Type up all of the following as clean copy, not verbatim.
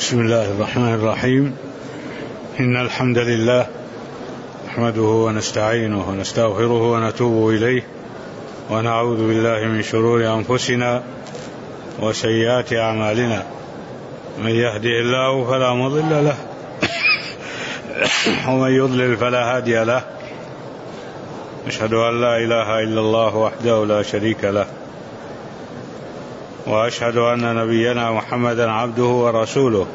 بسم الله الرحمن الرحيم. إن الحمد لله نحمده ونستعينه ونستغفره ونتوب إليه ونعوذ بالله من شرور أنفسنا وسيئات أعمالنا. من يهده الله فلا مضل له ومن يضلل فلا هادي له. أشهد أن لا إله إلا الله وحده لا شريك له، وأشهد أن نبينا محمدا عبده ورسوله،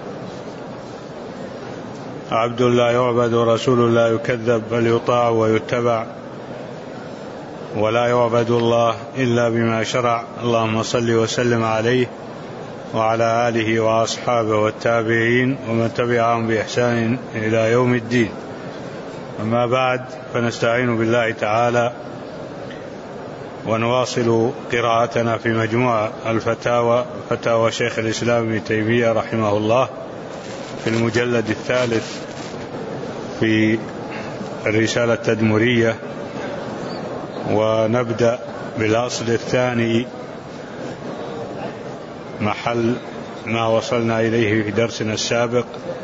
عبد لا يعبد ورسول لا يكذب، بل يطاع ويتبع، ولا يعبد الله إلا بما شرع. اللهم صل وسلم عليه وعلى آله وأصحابه والتابعين ومن تبعهم بإحسان إلى يوم الدين. أما بعد، فنستعين بالله تعالى ونواصل قراءتنا في مجموعة الفتاوى، فتاوى شيخ الإسلام ابن تيمية رحمه الله، في المجلد الثالث في الرسالة التدمرية، ونبدأ بالأصل الثاني محل ما وصلنا إليه في درسنا السابق.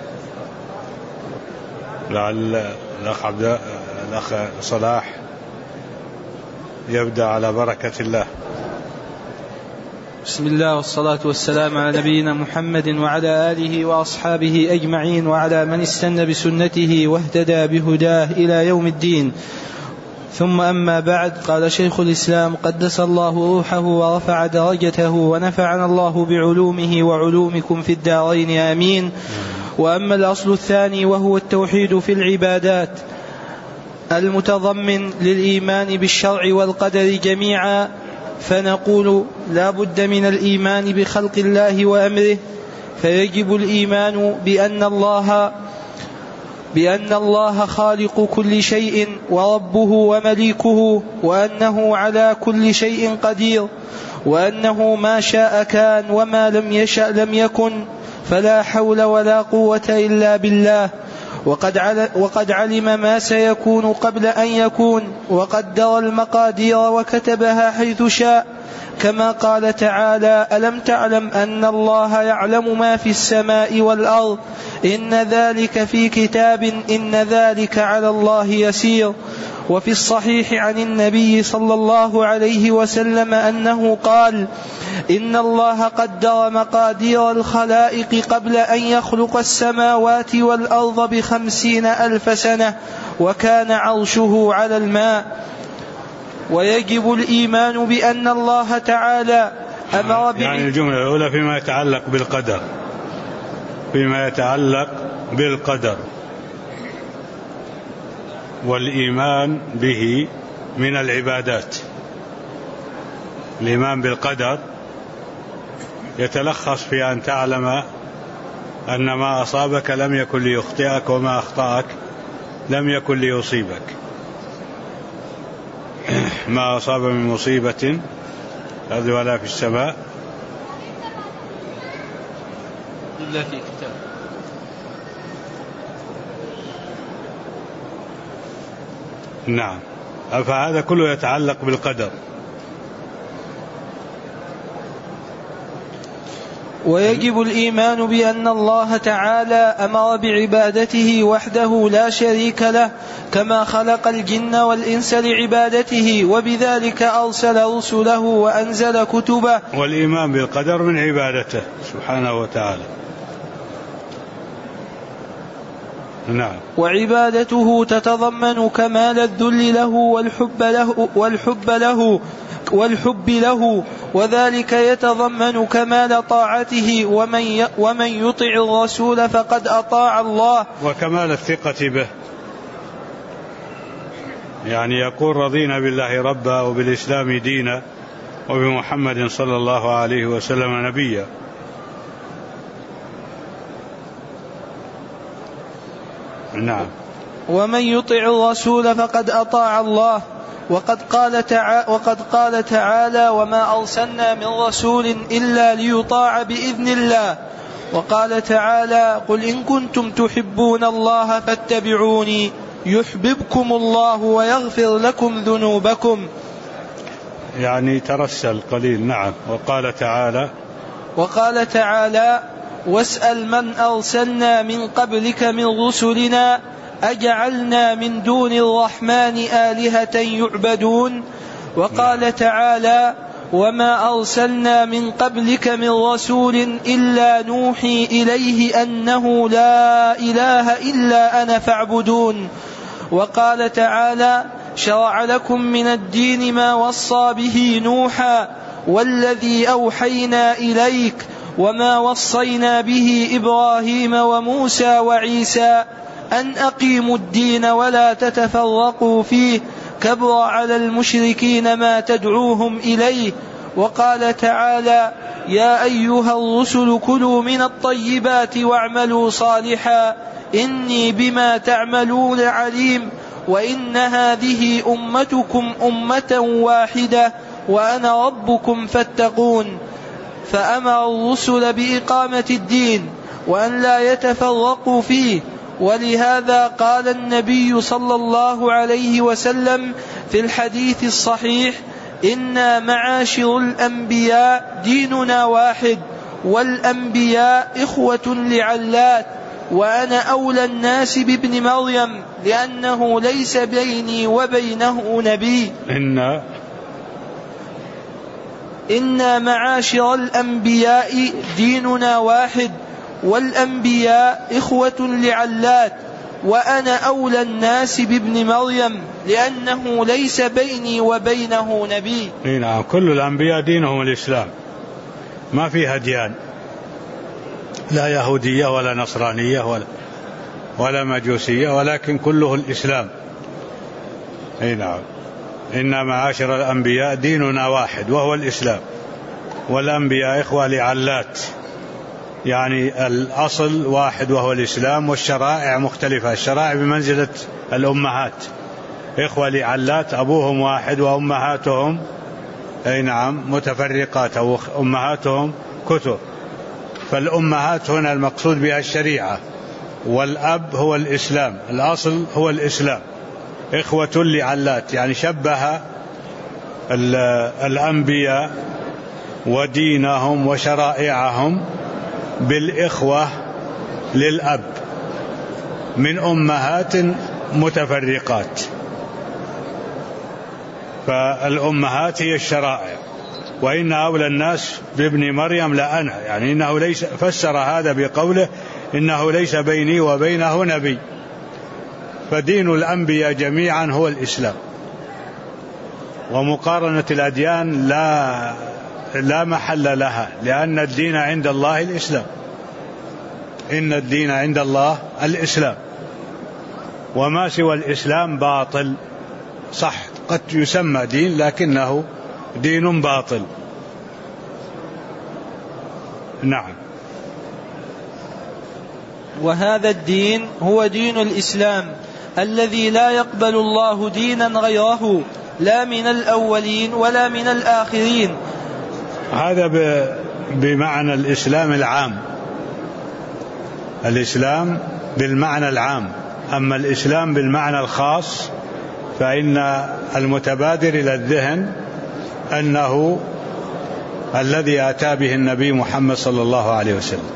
لعل الأخ صلاح يبدأ على بركة الله. بسم الله والصلاة والسلام على نبينا محمد وعلى آله وأصحابه أجمعين، وعلى من استنى بسنته واهتدى بهداه إلى يوم الدين. ثم أما بعد، قال شيخ الإسلام قدس الله روحه ورفع درجته ونفعنا الله بعلومه وعلومكم في الدارين آمين. وأما الأصل الثاني وهو التوحيد في العبادات المتضمن للإيمان بالشرع والقدر جميعا، فنقول لا بد من الإيمان بخلق الله وأمره، فيجب الإيمان بأن الله خالق كل شيء وربه ومليكه، وأنه على كل شيء قدير، وأنه ما شاء كان وما لم يشأ لم يكن، فلا حول ولا قوة إلا بالله. وقد علم ما سيكون قبل أن يكون، وقدر المقادير وكتبها حيث شاء، كما قال تعالى: ألم تعلم أن الله يعلم ما في السماء والأرض، إن ذلك في كتاب، إن ذلك على الله يسير. وفي الصحيح عن النبي صلى الله عليه وسلم أنه قال: إن الله قدر مقادير الخلائق قبل أن يخلق السماوات والأرض ب50,000 سنة، وكان عرشه على الماء. ويجب الإيمان بأن الله تعالى أمر يعني الجملة الأولى فيما يتعلق بالقدر، فيما يتعلق بالقدر والإيمان به من العبادات. الإيمان بالقدر يتلخص في أن تعلم أن ما أصابك لم يكن ليخطئك، وما أخطأك لم يكن ليصيبك. ما أصاب من مصيبة هذه ولا في السماء إلا في كتاب. نعم، فهذا كله يتعلق بالقدر. ويجب الإيمان بأن الله تعالى أمر بعبادته وحده لا شريك له، كما خلق الجن والإنس لعبادته، وبذلك أرسل رسله وأنزل كتبه. والإيمان بالقدر من عبادته سبحانه وتعالى. نعم. وعبادته تتضمن كمال الذل له والحب له، وذلك يتضمن كمال طاعته، ومن يطع الرسول فقد أطاع الله، وكمال الثقة به. يعني يقول: رضينا بالله ربا وبالإسلام دينا وبمحمد صلى الله عليه وسلم نبيا. نعم. ومن يطع الرسول فقد أطاع الله. وقد قال تعالى: وما أرسلنا من رسول إلا ليطاع بإذن الله. وقال تعالى: قل إن كنتم تحبون الله فاتبعوني يحببكم الله ويغفر لكم ذنوبكم. يعني ترسل قليل. نعم. وقال تعالى: واسأل من أرسلنا من قبلك من رسلنا أجعلنا من دون الرحمن آلهة يعبدون. وقال تعالى وما أرسلنا من قبلك من رسول إلا نوحي إليه أنه لا إله إلا أنا فاعبدون. وقال تعالى شرع لكم من الدين ما وصى به نوحا والذي أوحينا إليك وما وصينا به إبراهيم وموسى وعيسى أن أقيموا الدين ولا تتفرقوا فيه كبر على المشركين ما تدعوهم إليه. وقال تعالى يا أيها الرسل كلوا من الطيبات واعملوا صالحا إني بما تعملون عليم وإن هذه أمتكم أمة واحدة وأنا ربكم فاتقون. فأمر الرسل بإقامة الدين وأن لا يتفرقوا فيه. ولهذا قال النبي صلى الله عليه وسلم في الحديث الصحيح إنا معاشر الأنبياء ديننا واحد والأنبياء إخوة لعلات وأنا أولى الناس بابن مريم لأنه ليس بيني وبينه نبي. إنا معاشر الأنبياء ديننا واحد والأنبياء إخوة لعلات وأنا أولى الناس بابن مريم لأنه ليس بيني وبينه نبي. نعم كل الأنبياء دينهم الإسلام ما فيها ديان لا يهودية ولا نصرانية ولا مجوسية ولكن كله الإسلام. نعم إن معاشر الأنبياء ديننا واحد وهو الإسلام والأنبياء إخوة لعلات يعني الأصل واحد وهو الإسلام والشرائع مختلفة. الشرائع بمنزلة الأمهات إخوة لعلات أبوهم واحد وأمهاتهم نعم متفرقات أو أمهاتهم كتب. فالأمهات هنا المقصود بها الشريعة والأب هو الإسلام الأصل هو الإسلام. إخوة لعلات يعني شبه الأنبياء ودينهم وشرائعهم بالإخوة للأب من أمهات متفرقات. فالأمهات هي الشرائع وإن أولى الناس بابن مريم لأنا يعني إنه ليس فسر هذا بقوله إنه ليس بيني وبينه نبي. فدين الأنبياء جميعا هو الإسلام. ومقارنة الأديان لا محل لها لأن الدين عند الله الإسلام. إن الدين عند الله الإسلام وما سوى الإسلام باطل. صح قد يسمى دين لكنه دين باطل. نعم. وهذا الدين هو دين الإسلام الذي لا يقبل الله دينا غيره لا من الأولين ولا من الآخرين. هذا بمعنى الإسلام العام. الإسلام بالمعنى العام. أما الإسلام بالمعنى الخاص فإن المتبادر إلى الذهن أنه الذي أتى به النبي محمد صلى الله عليه وسلم.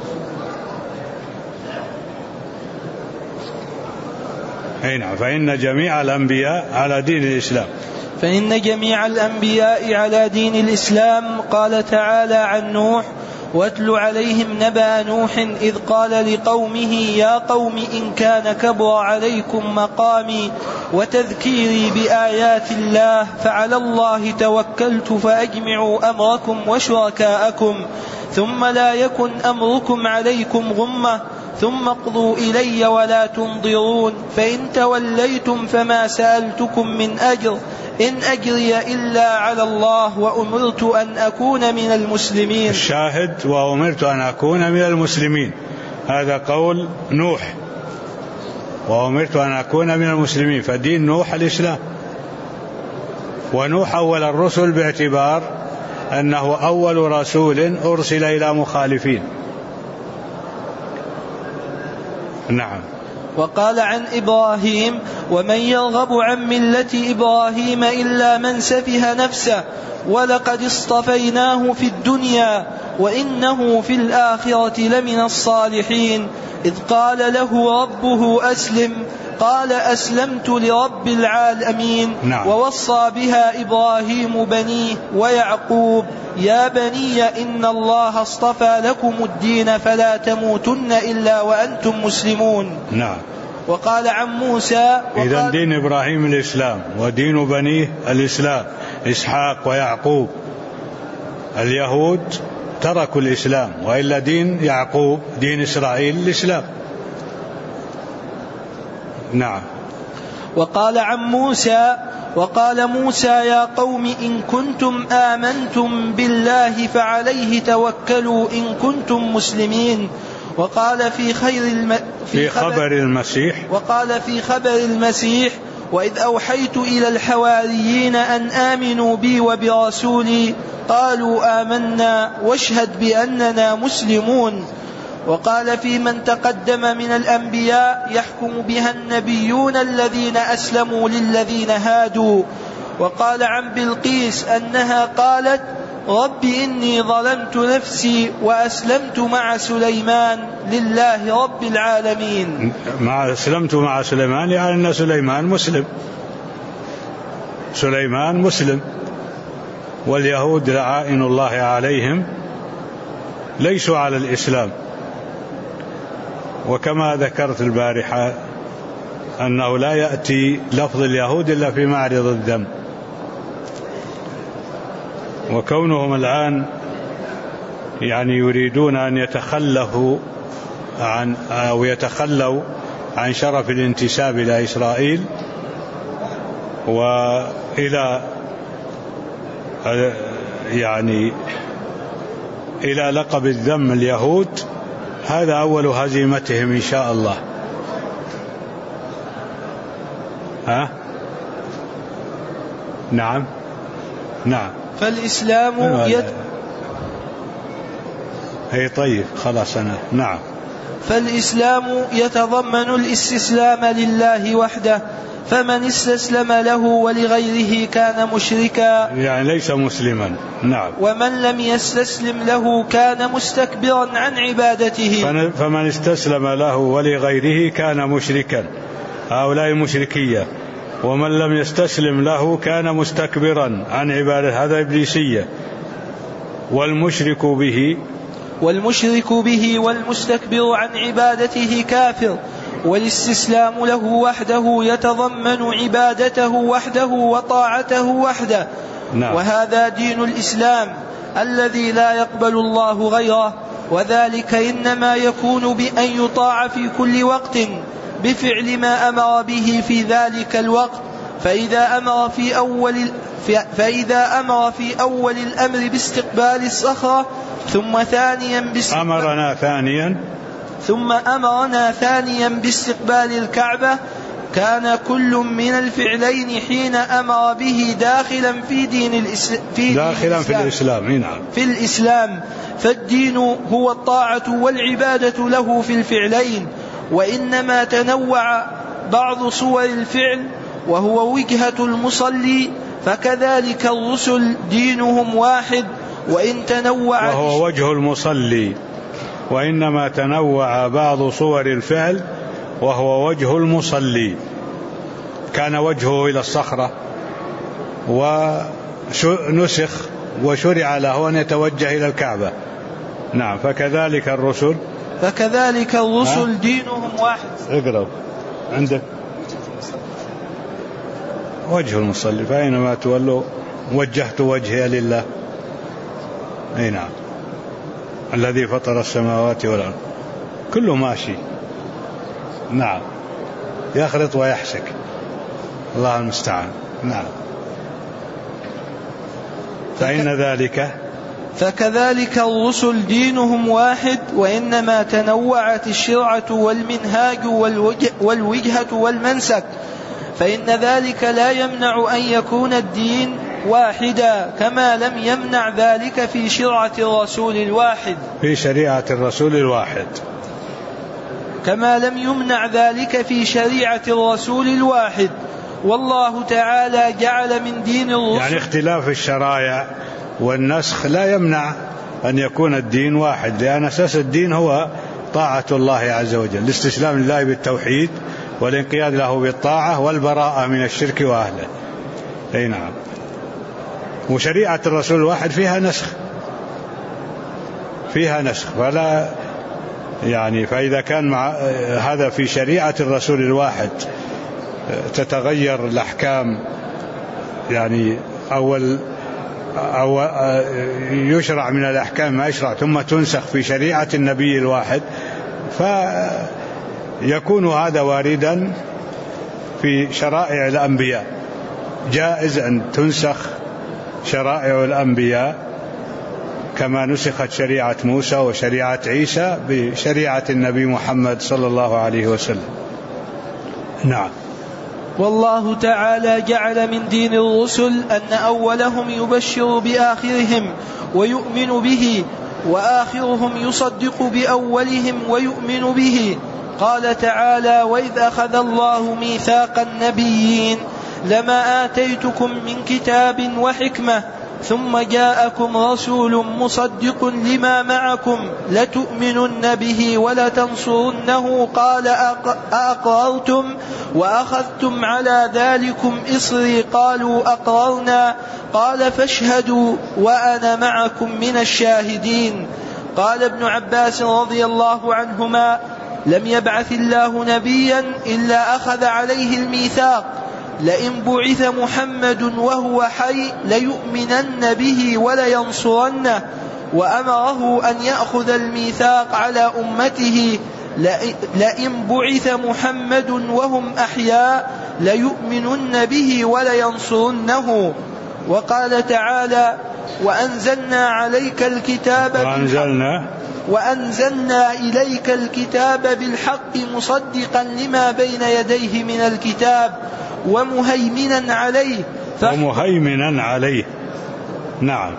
فإن جميع الأنبياء على دين الإسلام. فإن جميع الأنبياء على دين الإسلام. قال تعالى عن نوح واتل عليهم نبأ نوح إذ قال لقومه يا قوم إن كان كبر عليكم مقامي وتذكيري بآيات الله فعلى الله توكلت فأجمعوا أمركم وشركاءكم ثم لا يكن أمركم عليكم غمة ثم اقضوا إلي ولا تنظرون فإن توليتم فما سألتكم من أجر إن أجري إلا على الله وأمرت أن أكون من المسلمين. الشاهد وأمرت أن أكون من المسلمين هذا قول نوح وأمرت أن أكون من المسلمين. فدين نوح الإسلام. ونوح أول الرسل باعتبار أنه أول رسول أرسل إلى مخالفين. نعم. وقال عن إبراهيم: ومن يرغب عن ملة إبراهيم إلا من سفه نفسه ولقد اصطفيناه في الدنيا وإنه في الآخرة لمن الصالحين. إذ قال له ربه أسلم قال أسلمت لرب العالمين. نعم. ووصى بها إبراهيم بنيه ويعقوب: يا بني إن الله اصطفى لكم الدين فلا تموتن إلا وأنتم مسلمون. نعم. وقال عن موسى: إذن دين إبراهيم الإسلام ودين بنيه الإسلام، إسحاق ويعقوب. اليهود تركوا الإسلام، وإلا دين يعقوب دين إسرائيل الإسلام. نعم. وقال عن موسى: وقال موسى: يا قوم إن كنتم آمنتم بالله فعليه توكلوا إن كنتم مسلمين. وقال في خبر المسيح: وإذ أوحيت إلى الحواريين أن آمنوا بي وبرسولي قالوا آمنا واشهد بأننا مسلمون. وقال في من تقدم من الأنبياء: يحكم بها النبيون الذين أسلموا للذين هادوا. وقال عن بلقيس أنها قالت: رب إني ظلمت نفسي وأسلمت مع سليمان لله رب العالمين. أسلمت مع سليمان يعني أن سليمان مسلم. واليهود لعائن الله عليهم ليسوا على الإسلام. وكما ذكرت البارحة أنه لا يأتي لفظ اليهود إلا في معرض الذم، وكونهم الآن يعني يريدون أن يتخلوا عن شرف الانتساب إلى إسرائيل وإلى إلى لقب الذم اليهود، هذا أول هزيمتهم إن شاء الله. نعم. فالإسلام طيب خلاص نعم. فالإسلام يتضمن الاستسلام لله وحده، فمن استسلم له ولغيره كان مشركا، يعني ليس مسلما. نعم. ومن لم يستسلم له كان مستكبرا عن عبادته. فمن استسلم له ولغيره كان مشركا، هؤلاء مشركية. ومن لم يستسلم له كان مستكبرا عن عبادته، هذا إبليسية. والمشرك به والمستكبر عن عبادته كافر. والاستسلام له وحده يتضمن عبادته وحده وطاعته وحده. نعم. وهذا دين الإسلام الذي لا يقبل الله غيره، وذلك إنما يكون بأن يطاع في كل وقت بفعل ما أمر به في ذلك الوقت. فإذا أمر في أول الأمر باستقبال الصخرة ثم أمرنا ثانيا باستقبال الكعبة، كان كل من الفعلين حين أمر به داخلا في الإسلام. فالدين هو الطاعة والعبادة له في الفعلين، وإنما تنوع بعض صور الفعل وهو وجهة المصلي، فكذلك الرسل دينهم واحد وإن تنوع، وهو وجه المصلي، وإنما تنوع بعض صور الفعل وهو وجه المصلي. كان وجهه إلى الصخرة ونسخ وشرع له أن يتوجه إلى الكعبة. نعم. فكذلك الرسل دينهم واحد. اقرأ عندك وجه المصلي، فأينما تولوا وجهت وجهي لله. أي نعم. الذي فطر السماوات والأرض، كله ماشي. نعم. يخرط ويحسك، الله المستعان. نعم. فكذلك الرسل دينهم واحد، وإنما تنوعت الشرعة والمنهاج والوجهة والمنسك، فإن ذلك لا يمنع أن يكون الدين واحدا، كما لم يمنع ذلك في شريعة الرسول الواحد. كما لم يمنع ذلك في شريعة الرسول الواحد. والله تعالى جعل من دين الرسل، يعني اختلاف الشرائع والنسخ لا يمنع أن يكون الدين واحد، لأن أساس الدين هو طاعة الله عز وجل، الاستسلام لله بالتوحيد والانقياد له بالطاعة والبراءة من الشرك وأهله. أي نعم. وشريعة الرسول الواحد فيها نسخ فلا يعني، فإذا كان مع هذا في شريعة الرسول الواحد تتغير الأحكام، يعني أو يشرع من الأحكام ما يشرع ثم تنسخ في شريعة النبي الواحد، فيكون هذا واردا في شرائع الأنبياء. جائز أن تنسخ شرائع الأنبياء كما نسخت شريعة موسى وشريعة عيسى بشريعة النبي محمد صلى الله عليه وسلم. نعم. والله تعالى جعل من دين الرسل أن أولهم يبشر بآخرهم ويؤمن به، وآخرهم يصدق بأولهم ويؤمن به. قال تعالى: وإذ أخذ الله ميثاق النبيين لما آتيتكم من كتاب وحكمة ثم جاءكم رسول مصدق لما معكم لتؤمنن به ولتنصرنه قال أأقررتم وأخذتم على ذلكم إصري قالوا أقررنا قال فاشهدوا وأنا معكم من الشاهدين. قال ابن عباس رضي الله عنهما: لم يبعث الله نبيا إلا أخذ عليه الميثاق، لئن بعث محمد وهو حي ليؤمنن به ولينصرنه، وأمره أن يأخذ الميثاق على أمته لئن بعث محمد وهم أحياء ليؤمنن به ولينصرنه. وقال تعالى: وأنزلنا عليك الكتاب وأنزلنا إليك الكتاب بالحق مصدقا لما بين يديه من الكتاب ومهيمنا عليه نعم.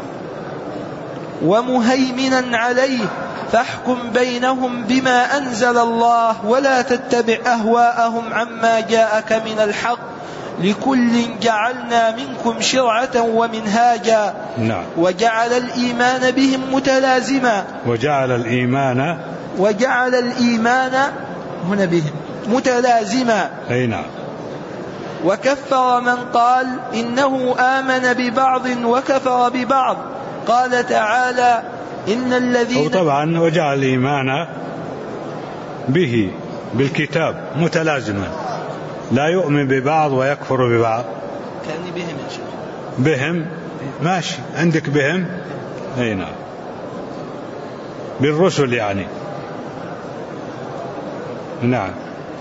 ومهيمنا عليه فاحكم بينهم بما أنزل الله ولا تتبع أهواءهم عما جاءك من الحق لكل جعلنا منكم شرعة ومنهاجا. نعم. وجعل الإيمان بهم متلازما وجعل الإيمان هنا بهم متلازما. أي نعم. وكفر من قال إنه آمن ببعض وكفر ببعض. قال تعالى: إن الذين طبعا وجعل الإيمان به بالكتاب متلازما، لا يؤمن ببعض ويكفر ببعض. كأني بهم يا شيخ. بهم ماشي عندك بهم. أي نعم. بالرسل يعني. نعم.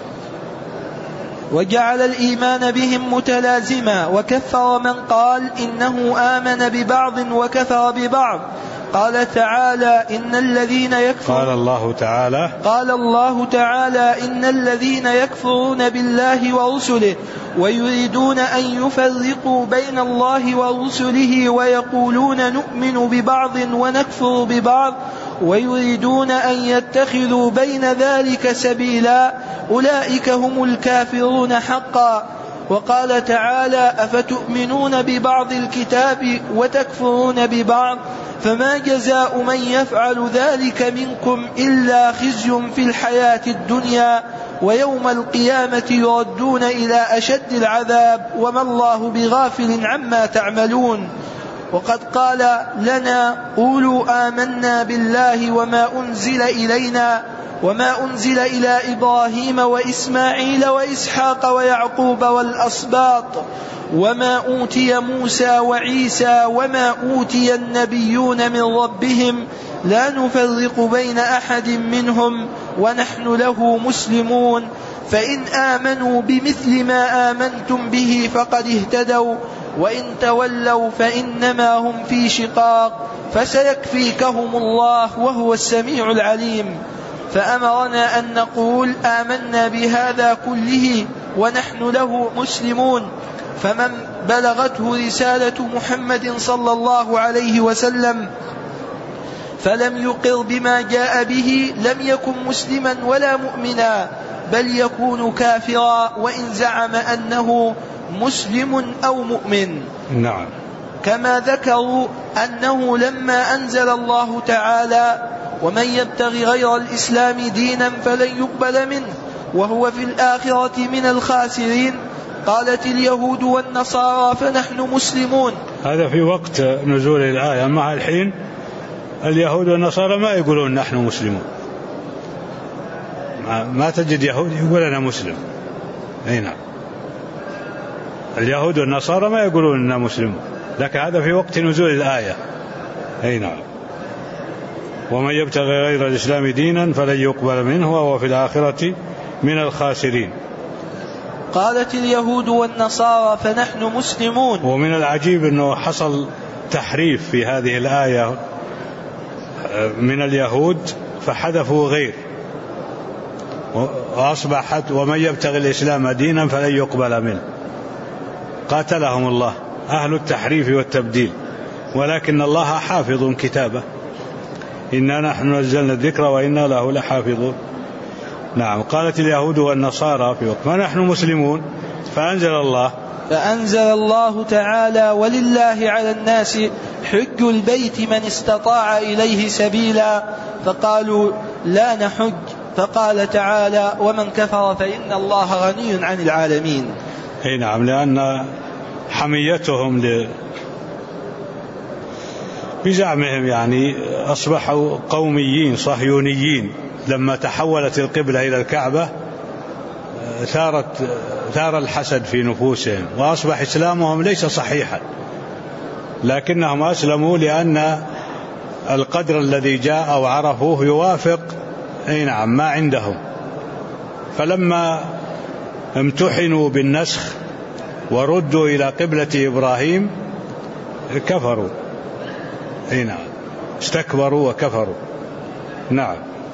وجعل الإيمان بهم متلازما. وكفر من قال إنه آمن ببعض وكفر ببعض. قال تعالى: إن الذين يكفرون قال الله تعالى: إن الذين يكفرون بالله ورسله ويريدون أن يفرقوا بين الله ورسله ويقولون نؤمن ببعض ونكفر ببعض ويريدون أن يتخذوا بين ذلك سبيلا أولئك هم الكافرون حقا. وقال تعالى: أفتؤمنون ببعض الكتاب وتكفرون ببعض فما جزاء من يفعل ذلك منكم إلا خزي في الحياة الدنيا ويوم القيامة يردون إلى أشد العذاب وما الله بغافل عما تعملون. وقد قال لنا: قولوا آمنا بالله وما أنزل إلينا وما أنزل إلى إبراهيم وإسماعيل وإسحاق ويعقوب والأسباط وما أوتي موسى وعيسى وما أوتي النبيون من ربهم لا نفرق بين أحد منهم ونحن له مسلمون، فإن آمنوا بمثل ما آمنتم به فقد اهتدوا وإن تولوا فإنما هم في شقاق فسيكفيكهم الله وهو السميع العليم. فأمرنا أن نقول آمنا بهذا كله ونحن له مسلمون. فمن بلغته رسالة محمد صلى الله عليه وسلم فلم يقر بما جاء به لم يكن مسلما ولا مؤمنا، بل يكون كافرا وإن زعم أنه مسلم أو مؤمن. نعم. كما ذكروا أنه لما أنزل الله تعالى ومن يبتغي غير الإسلام دينا فلن يقبل منه وهو في الآخرة من الخاسرين، قالت اليهود والنصارى فنحن مسلمون. هذا في وقت نزول الآية، مع الحين اليهود والنصارى ما يقولون نحن مسلمون، ما تجد يهود يقول أنا مسلم. أي نعم، اليهود والنصارى ما يقولون أنا مسلم، لكن هذا في وقت نزول الآية. أي نعم. ومن يبتغي غير الإسلام دينا فلن يقبل منه وهو في الآخرة من الخاسرين. قالت اليهود والنصارى فنحن مسلمون. ومن العجيب أنه حصل تحريف في هذه الآية من اليهود فحذفوا غير، وأصبحت ومن يبتغي الإسلام دينا فلن يقبل منه. قاتلهم الله أهل التحريف والتبديل، ولكن الله حافظ كتابه، إنا نحن نزلنا الذكر وإنا له لحافظون. نعم. قالت اليهود والنصارى في وقت ما نحن مسلمون، فأنزل الله تعالى ولله على الناس حج البيت من استطاع إليه سبيلا، فقالوا لا نحج، فقال تعالى ومن كفر فإن الله غني عن العالمين. أي نعم، لأن حميتهم بزعمهم يعني أصبحوا قوميين صهيونيين، لما تحولت القبلة إلى الكعبة ثار الحسد في نفوسهم، وأصبح إسلامهم ليس صحيحا، لكنهم أسلموا لأن القدر الذي جاء وعرفوه يوافق أي نعم ما عندهم. فلما امتحنوا بالنسخ وردوا إلى قبلة إبراهيم كفروا. أي نعم، استكبروا وكفروا. نعم.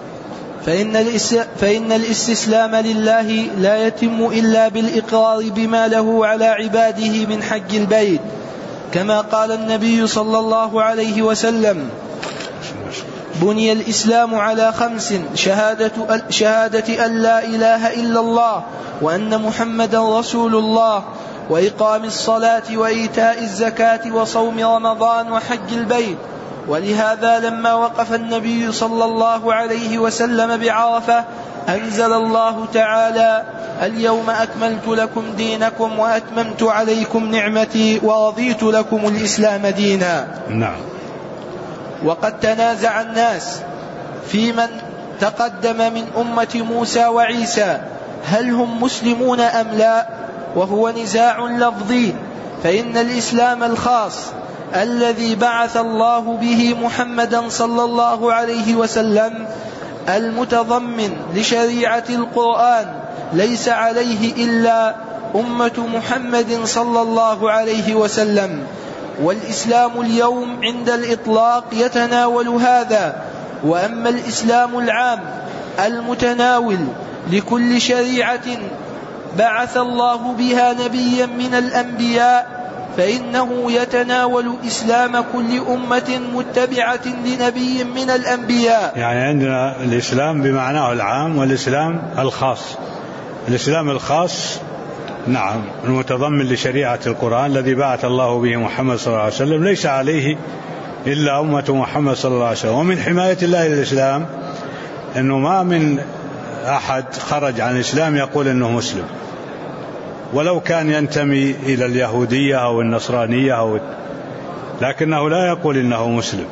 فإن الاستسلام لله لا يتم إلا بالإقرار بما له على عباده من حج البيت، كما قال النبي صلى الله عليه وسلم بني الإسلام على 5: شهادة أن لا إله إلا الله وأن محمدا رسول الله، وإقام الصلاة وإيتاء الزكاة وصوم رمضان وحج البيت. ولهذا لما وقف النبي صلى الله عليه وسلم بعرفة أنزل الله تعالى اليوم أكملت لكم دينكم وأتممت عليكم نعمتي ورضيت لكم الإسلام دينا. نعم. وقد تنازع الناس في من تقدم من أمة موسى وعيسى هل هم مسلمون أم لا، وهو نزاع لفظي، فإن الإسلام الخاص الذي بعث الله به محمدا صلى الله عليه وسلم المتضمن لشريعة القرآن ليس عليه إلا أمة محمد صلى الله عليه وسلم، والإسلام اليوم عند الإطلاق يتناول هذا. وأما الإسلام العام المتناول لكل شريعة بعث الله بها نبيا من الأنبياء فإنه يتناول إسلام كل أمة متبعة لنبي من الأنبياء. يعني عندنا الإسلام بمعناه العام والإسلام الخاص. الإسلام الخاص نعم المتضمن لشريعة القرآن الذي بعث الله به محمد صلى الله عليه وسلم ليس عليه إلا أمة محمد صلى الله عليه وسلم. ومن حماية الله للإسلام أنه ما من أحد خرج عن الإسلام يقول أنه مسلم، ولو كان ينتمي إلى اليهودية أو النصرانية لكنه لا يقول إنه مسلم.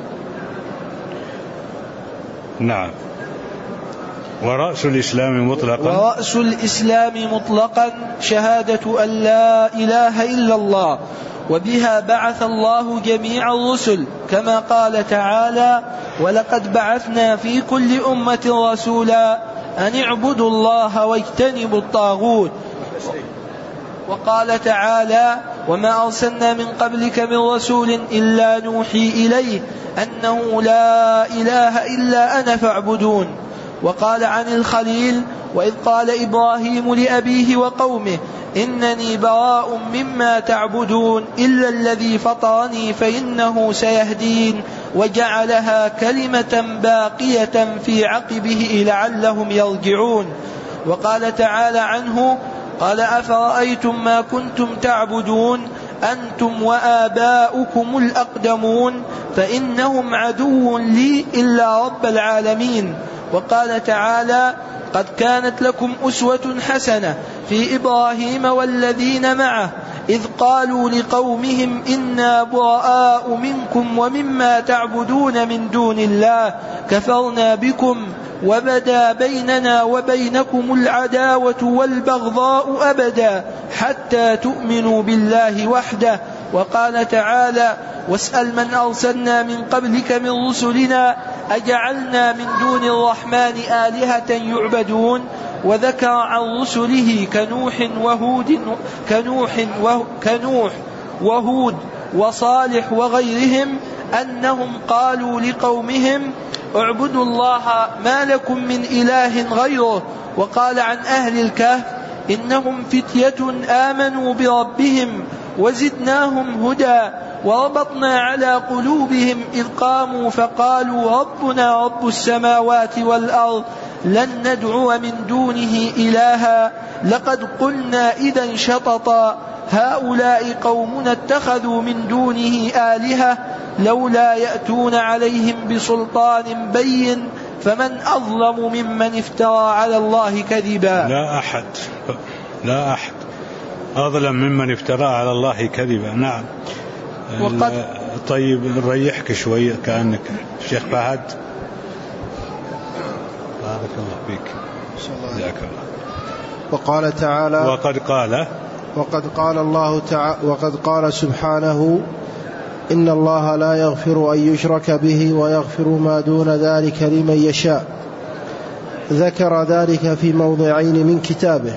نعم. ورأس الإسلام مطلقا شهادة أن لا إله إلا الله، وبها بعث الله جميع الرسل، كما قال تعالى ولقد بعثنا في كل أمة رسولا أن اعبدوا الله واجتنبوا الطاغوت. وقال تعالى وما أرسلنا من قبلك من رسول إلا نوحي إليه أنه لا إله إلا أنا فاعبدون. وقال عن الخليل وإذ قال إبراهيم لأبيه وقومه إنني براء مما تعبدون إلا الذي فطرني فإنه سيهدين وجعلها كلمة باقية في عقبه لعلهم يرجعون. وقال تعالى عنه: قال أفرأيتم ما كنتم تعبدون أنتم وآباؤكم الأقدمون فإنهم عدو لي إلا رب العالمين. وقال تعالى: قد كانت لكم أسوة حسنة في إبراهيم والذين معه إذ قالوا لقومهم إنا براء منكم ومما تعبدون من دون الله كفرنا بكم وبدا بيننا وبينكم العداوة والبغضاء أبدا حتى تؤمنوا بالله وحده. وقال تعالى: واسأل من أرسلنا من قبلك من رسلنا أجعلنا من دون الرحمن آلهة يعبدون. وذكر عن رسله كنوح وهود وصالح وغيرهم أنهم قالوا لقومهم اعبدوا الله ما لكم من إله غيره. وقال عن أهل الكهف: إنهم فتية آمنوا بربهم وزدناهم هدى وربطنا على قلوبهم إذ قاموا فقالوا ربنا رب السماوات والأرض لن ندعو من دونه إلها لقد قلنا إذا شططا هؤلاء قومنا اتخذوا من دونه آلهة لولا يأتون عليهم بسلطان بين فمن أظلم ممن افترى على الله كذبا. لا أحد أظلم ممن افترى على الله كذبا. نعم. طيب نريحك شوية كأنك شيخ فهد. بارك الله فيك. جزاك الله. وقال تعالى: وقد قال سبحانه: إن الله لا يغفر أن يشرك به ويغفر ما دون ذلك لمن يشاء. ذكر ذلك في موضعين من كتابه.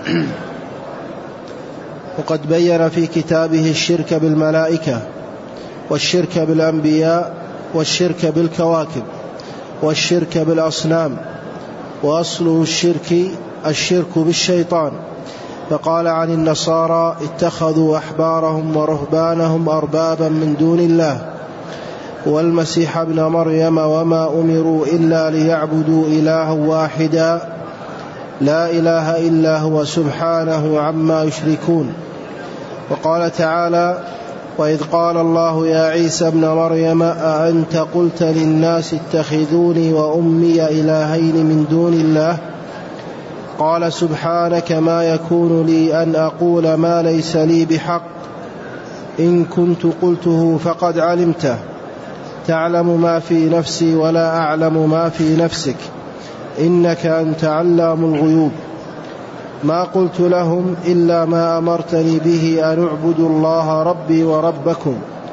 وقد بين في كتابه الشرك بالملائكة والشرك بالأنبياء والشرك بالكواكب والشرك بالأصنام، وأصل الشرك بالشيطان. فقال عن النصارى: اتخذوا أحبارهم ورهبانهم أربابا من دون الله، والمسيح ابن مريم وما أمروا إلا ليعبدوا إلها واحدا لا إله إلا هو سبحانه عما يشركون. وقال تعالى: وإذ قال الله يا عيسى ابن مريم أأنت قلت للناس اتخذوني وأمي إلهين من دون الله قال سبحانك ما يكون لي أن أقول ما ليس لي بحق إن كنت قلته فقد علمته تعلم ما في نفسي ولا أعلم ما في نفسك إنك أنت علام الغيوب. ما قلت لهم إلا ما أمرتني به أن اعبدوا الله ربي وربكم.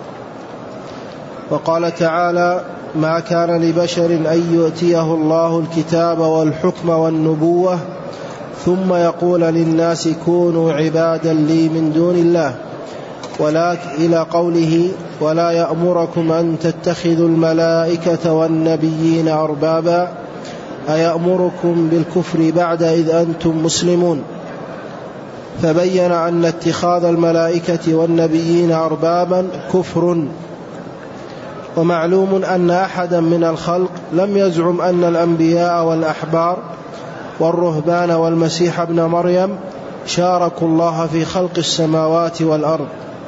وقال تعالى: ما كان لبشر أن يؤتيه الله الكتاب والحكم والنبوة ثم يقول للناس كونوا عبادا لي من دون الله، ولكن إلى قوله: ولا يأمركم أن تتخذوا الملائكة والنبيين أربابا أيأمركم بالكفر بعد إذ أنتم مسلمون. فبين أن اتخاذ الملائكة والنبيين أربابا كفر. ومعلوم أن أحدا من الخلق لم يزعم أن الأنبياء والأحبار والرهبان والمسيح ابن مريم شاركوا الله في خلق السماوات والأرض،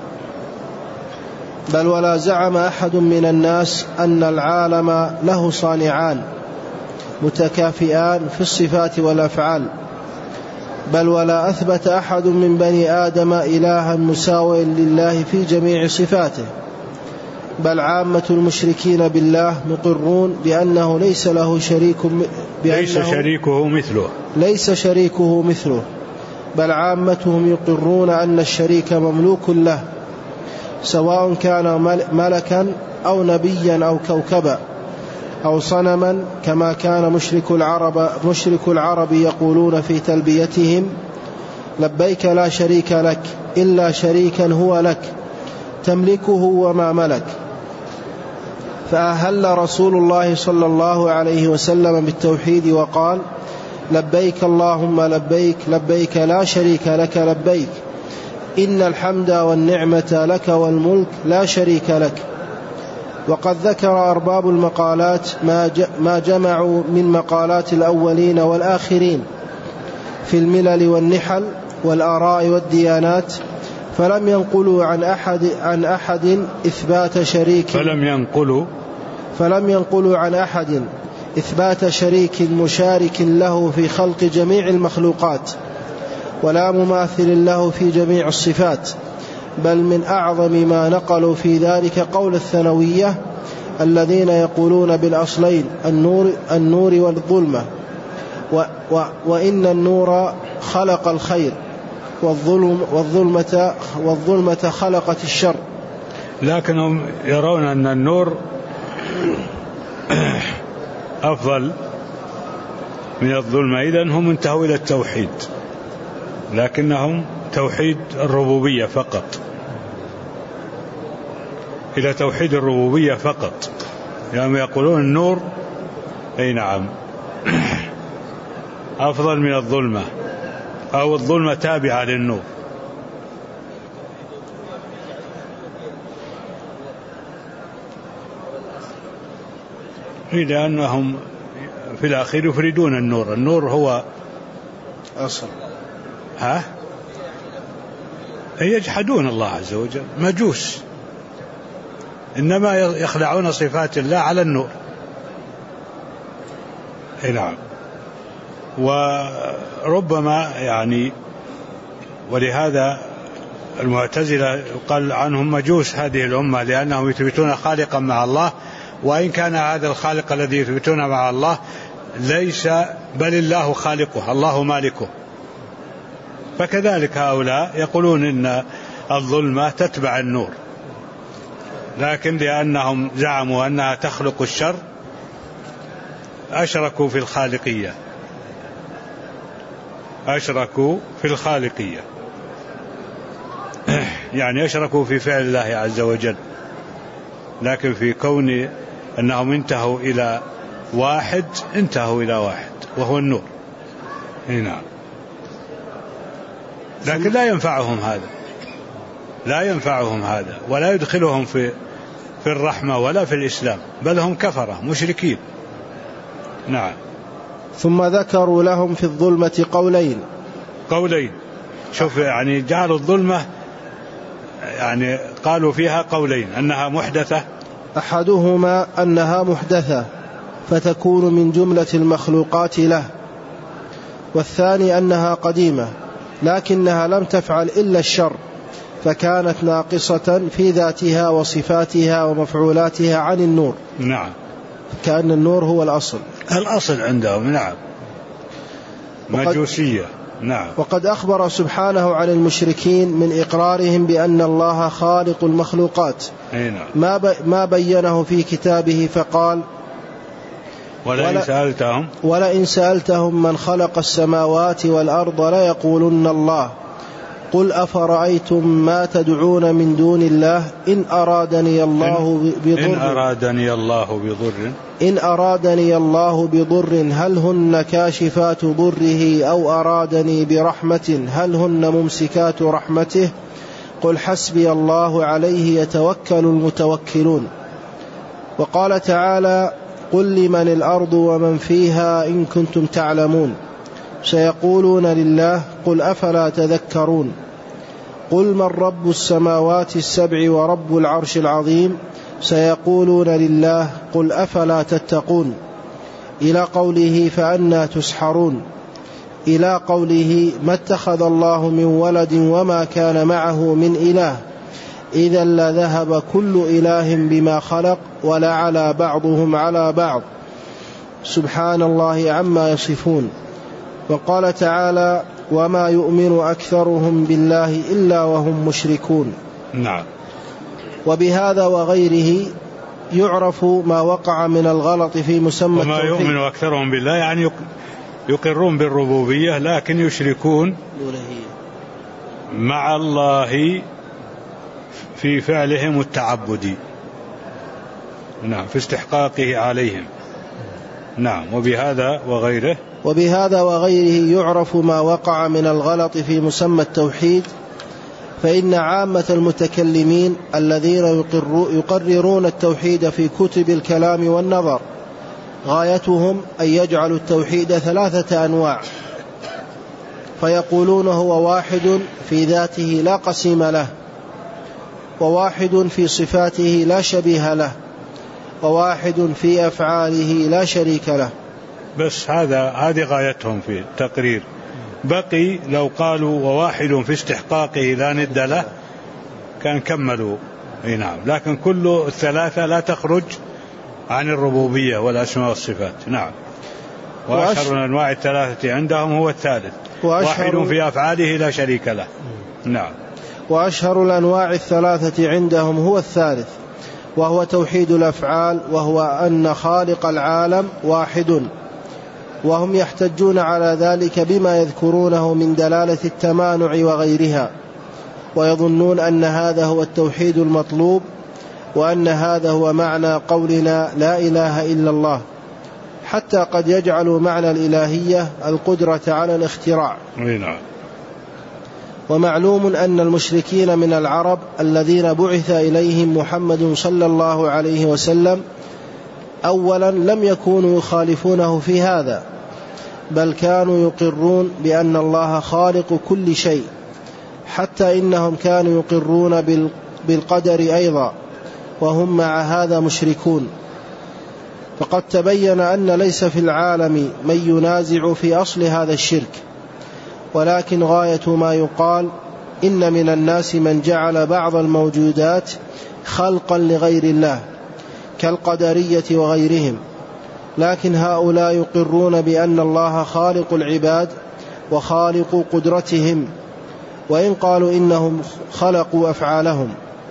بل ولا زعم أحد من الناس أن العالم له صانعان متكافئان في الصفات والأفعال، بل ولا أثبت أحد من بني آدم إلها مساويا لله في جميع صفاته، بل عامة المشركين بالله مقرون بأنه ليس شريكه مثله، بل عامتهم يقرون أن الشريك مملوك له، سواء كان ملكا أو نبيا أو كوكبا أو صنما، كما كان مشرك العرب يقولون في تلبيتهم: لبيك لا شريك لك إلا شريكا هو لك تملكه وما ملك. فأهل رسول الله صلى الله عليه وسلم بالتوحيد وقال: لبيك اللهم لبيك لبيك لا شريك لك لبيك إن الحمد والنعمة لك والملك لا شريك لك. وقد ذكر أرباب المقالات ما جمعوا من مقالات الأولين والآخرين في الملل والنحل والآراء والديانات، فلم ينقلوا عن أحد إثبات شريك إثبات شريك مشارك له في خلق جميع المخلوقات ولا مماثل له في جميع الصفات، بل من أعظم ما نقلوا في ذلك قول الثانوية الذين يقولون بالأصلين النور والظلمة، وإن النور خلق الخير والظلمة خلقت الشر. لكنهم يرون أن النور أفضل من الظلمة، إذن هم انتهوا إلى التوحيد، لكنهم توحيد الربوبية فقط، إلى توحيد الربوبية فقط، يعني يقولون النور أي نعم أفضل من الظلمة، أو الظلمة تابعة للنور. لأنهم في الأخير يفردون النور هو أصل. يجحدون الله عز وجل، مجوس، إنما يخلعون صفات الله على النور. نعم. وربما يعني ولهذا المعتزلة يقال عنهم مجوس هذه الأمة، لأنهم يثبتون خالقا مع الله، وإن كان هذا الخالق الذي يثبتون مع الله ليس، بل الله خالقه، الله مالكه. فكذلك هؤلاء يقولون إن الظلمة تتبع النور، لكن لأنهم زعموا أنها تخلق الشر أشركوا في الخالقية، يعني أشركوا في فعل الله عز وجل، لكن في كون أنهم انتهوا إلى واحد وهو النور. نعم. لكن لا ينفعهم هذا ولا يدخلهم في الرحمة ولا في الإسلام، بل هم كفرة مشركين. نعم. ثم ذكروا لهم في الظلمة قولين. شوف، يعني جعلوا الظلمة، يعني قالوا فيها قولين: أنها محدثة، أحدهما أنها محدثة فتكون من جملة المخلوقات له، والثاني أنها قديمة لكنها لم تفعل إلا الشر، فكانت ناقصة في ذاتها وصفاتها ومفعولاتها عن النور. نعم. كأن النور هو الأصل عندهم. نعم. مجوسية. نعم. وقد أخبر سبحانه عن المشركين من إقرارهم بأن الله خالق المخلوقات. نعم. ما بينه في كتابه فقال: ولئن سألتهم من خلق السماوات والأرض ليقولن الله، قل أفرأيتم ما تدعون من دون الله إن أرادني الله بضر هل هن كاشفات ضره أو أرادني برحمة هل هن ممسكات رحمته، قل حسبي الله عليه يتوكل المتوكلون. وقال تعالى: قل لمن الأرض ومن فيها إن كنتم تعلمون، سيقولون لله، قل أفلا تذكرون. قل من رب السماوات السبع ورب العرش العظيم، سيقولون لله، قل أفلا تتقون. إلى قوله: فأنى تسحرون، إلى قوله: ما اتخذ الله من ولد وما كان معه من إله، إذا لذهب كل إله بما خلق ولعلى بعضهم على بعض، سبحان الله عما يصفون. وقال تعالى: وما يؤمن أكثرهم بالله إلا وهم مشركون. نعم. وبهذا وغيره يعرف ما وقع من الغلط في مسمى التوحيد. وما يؤمن أكثرهم بالله يعني يقرون بالربوبية لكن يشركون مع الله في فعلهم التعبدي، نعم، في استحقاقه عليهم. نعم. وبهذا وغيره يعرف ما وقع من الغلط في مسمى التوحيد فإن عامة المتكلمين الذين يقررون التوحيد في كتب الكلام والنظر غايتهم أن يجعلوا التوحيد 3 أنواع، فيقولون هو واحد في ذاته لا قسيم له، وواحد في صفاته لا شبيه له، وواحد في أفعاله لا شريك له. بس هذه غايتهم في التقرير. بقي لو قالوا وواحد في استحقاقه لا ند له كان كملوا. نعم، لكن كل الثلاثة لا تخرج عن الربوبية والأسماء والصفات. نعم. وأشهر الأنواع 3 عندهم هو الثالث، واحد في أفعاله لا شريك له. نعم. وأشهر الأنواع 3 عندهم هو الثالث، وهو توحيد الأفعال، وهو أن خالق العالم واحد، وهم يحتجون على ذلك بما يذكرونه من دلالة التمانع وغيرها، ويظنون أن هذا هو التوحيد المطلوب، وأن هذا هو معنى قولنا لا إله إلا الله، حتى قد يجعلوا معنى الإلهية القدرة على الاختراع. ومعلوم أن المشركين من العرب الذين بعث إليهم محمد صلى الله عليه وسلم أولا لم يكونوا يخالفونه في هذا، بل كانوا يقرون بأن الله خالق كل شيء، حتى إنهم كانوا يقرون بالقدر أيضا، وهم مع هذا مشركون. فقد تبين أن ليس في العالم من ينازع في أصل هذا الشرك، ولكن غاية ما يقال إن من الناس من جعل بعض الموجودات خلقا لغير الله كالقدرية وغيرهم، لكن هؤلاء يقرون بأن الله خالق العباد وخالق قدرتهم، وإن قالوا إنهم خلقوا أفعالهم.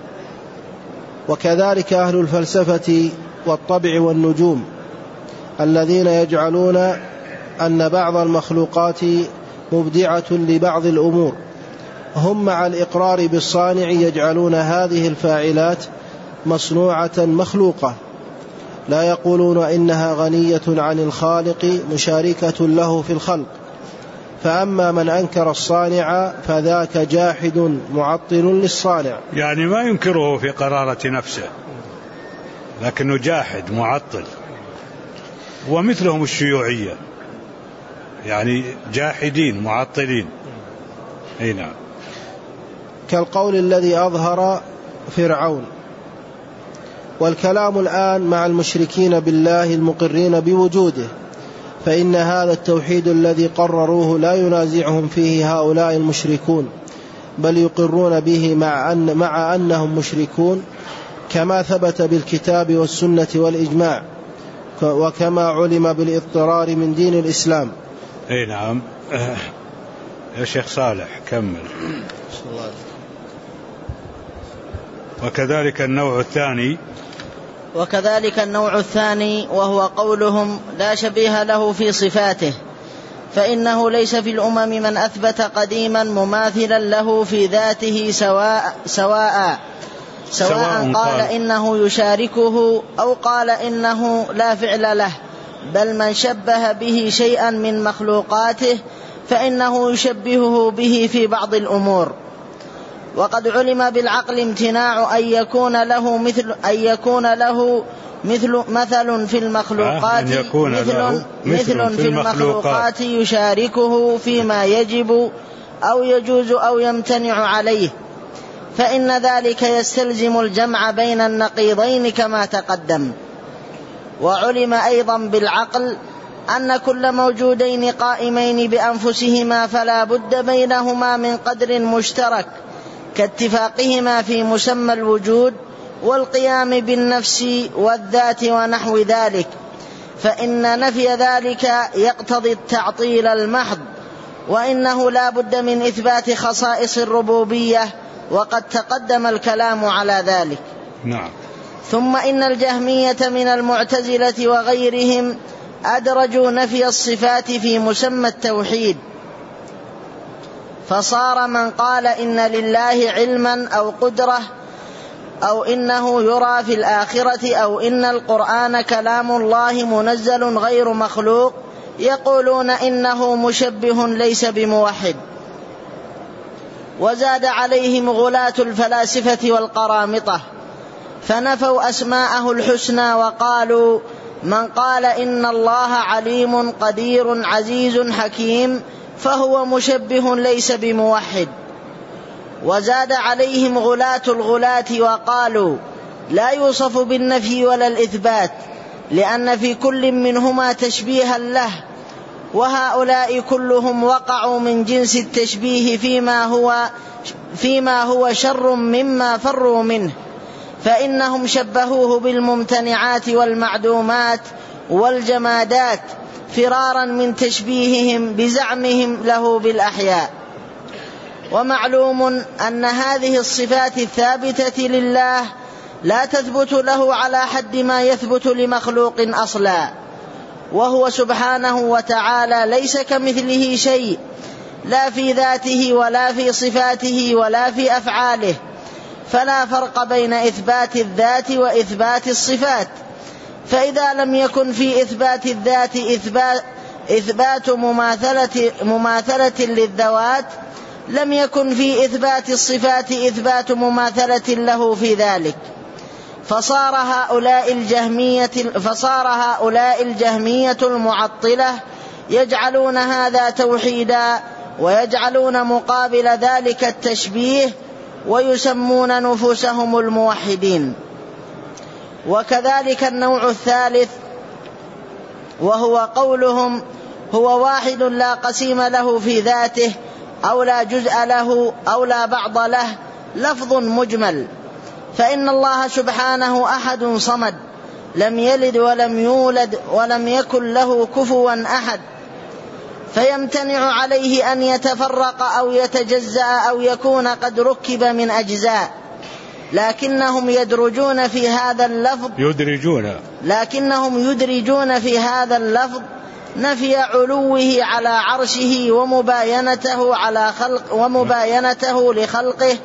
وكذلك أهل الفلسفة والطبع والنجوم الذين يجعلون أن بعض المخلوقات مبدعة لبعض الأمور، هم مع الإقرار بالصانع يجعلون هذه الفاعلات مصنوعة مخلوقة، لا يقولون إنها غنية عن الخالق مشاركة له في الخلق. فأما من أنكر الصانع فذاك جاحد معطل للصانع، يعني ما ينكره في قرارة نفسه، لكنه جاحد معطل. ومثلهم الشيوعية، يعني جاحدين معطلين. نعم. كالقول الذي أظهر فرعون. والكلام الآن مع المشركين بالله المقرين بوجوده، فإن هذا التوحيد الذي قرروه لا ينازعهم فيه هؤلاء المشركون، بل يقرون به مع أنهم مشركون، كما ثبت بالكتاب والسنة والإجماع، وكما علم بالاضطرار من دين الإسلام. نعم. يا شيخ صالح كمل. وكذلك النوع الثاني وهو قولهم لا شبيه له في صفاته، فإنه ليس في الأمم من أثبت قديما مماثلا له في ذاته سواء قال إنه يشاركه أو قال إنه لا فعل له، بل من شبه به شيئا من مخلوقاته فإنه يشبهه به في بعض الأمور. وقد علم بالعقل امتناع أن يكون له مثل في المخلوقات يشاركه فيما يجب أو يجوز أو يمتنع عليه، فإن ذلك يستلزم الجمع بين النقيضين كما تقدم. وعلم أيضا بالعقل أن كل موجودين قائمين بأنفسهما فلا بد بينهما من قدر مشترك، كاتفاقهما في مسمى الوجود والقيام بالنفس والذات ونحو ذلك، فإن نفي ذلك يقتضي التعطيل المحض، وإنه لا بد من إثبات خصائص الربوبية، وقد تقدم الكلام على ذلك. نعم. ثم إن الجهمية من المعتزلة وغيرهم أدرجوا نفي الصفات في مسمى التوحيد، فصار من قال إن لله علما أو قدرة أو إنه يرى في الآخرة أو إن القرآن كلام الله منزل غير مخلوق يقولون إنه مشبه ليس بموحد. وزاد عليهم غلاة الفلاسفة والقرامطة فنفوا أسماءه الحسنى وقالوا: من قال إن الله عليم قدير عزيز حكيم فهو مشبه ليس بموحد. وزاد عليهم غلاة الغلاة وقالوا: لا يوصف بالنفي ولا الإثبات لأن في كل منهما تشبيها له، وهؤلاء كلهم وقعوا من جنس التشبيه فيما هو شر مما فروا منه، فإنهم شبهوه بالممتنعات والمعدومات والجمادات فرارا من تشبيههم بزعمهم له بالأحياء. ومعلوم أن هذه الصفات الثابتة لله لا تثبت له على حد ما يثبت لمخلوق أصلا، وهو سبحانه وتعالى ليس كمثله شيء، لا في ذاته ولا في صفاته ولا في أفعاله، فلا فرق بين إثبات الذات وإثبات الصفات. فإذا لم يكن في إثبات الذات إثبات مماثلة للذوات، لم يكن في إثبات الصفات إثبات مماثلة له في ذلك، فصار هؤلاء الجهمية المعطلة يجعلون هذا توحيدا ويجعلون مقابل ذلك التشبيه ويسمون نفوسهم الموحدين. وكذلك النوع الثالث وهو قولهم: هو واحد لا قسيم له في ذاته أو لا جزء له أو لا بعض له، لفظ مجمل، فإن الله سبحانه أحد صمد لم يلد ولم يولد ولم يكن له كفوا أحد، فيمتنع عليه أن يتفرق أو يتجزأ أو يكون قد ركب من أجزاء، لكنهم يدرجون في هذا اللفظ نفي علوه على عرشه ومباينته لخلقه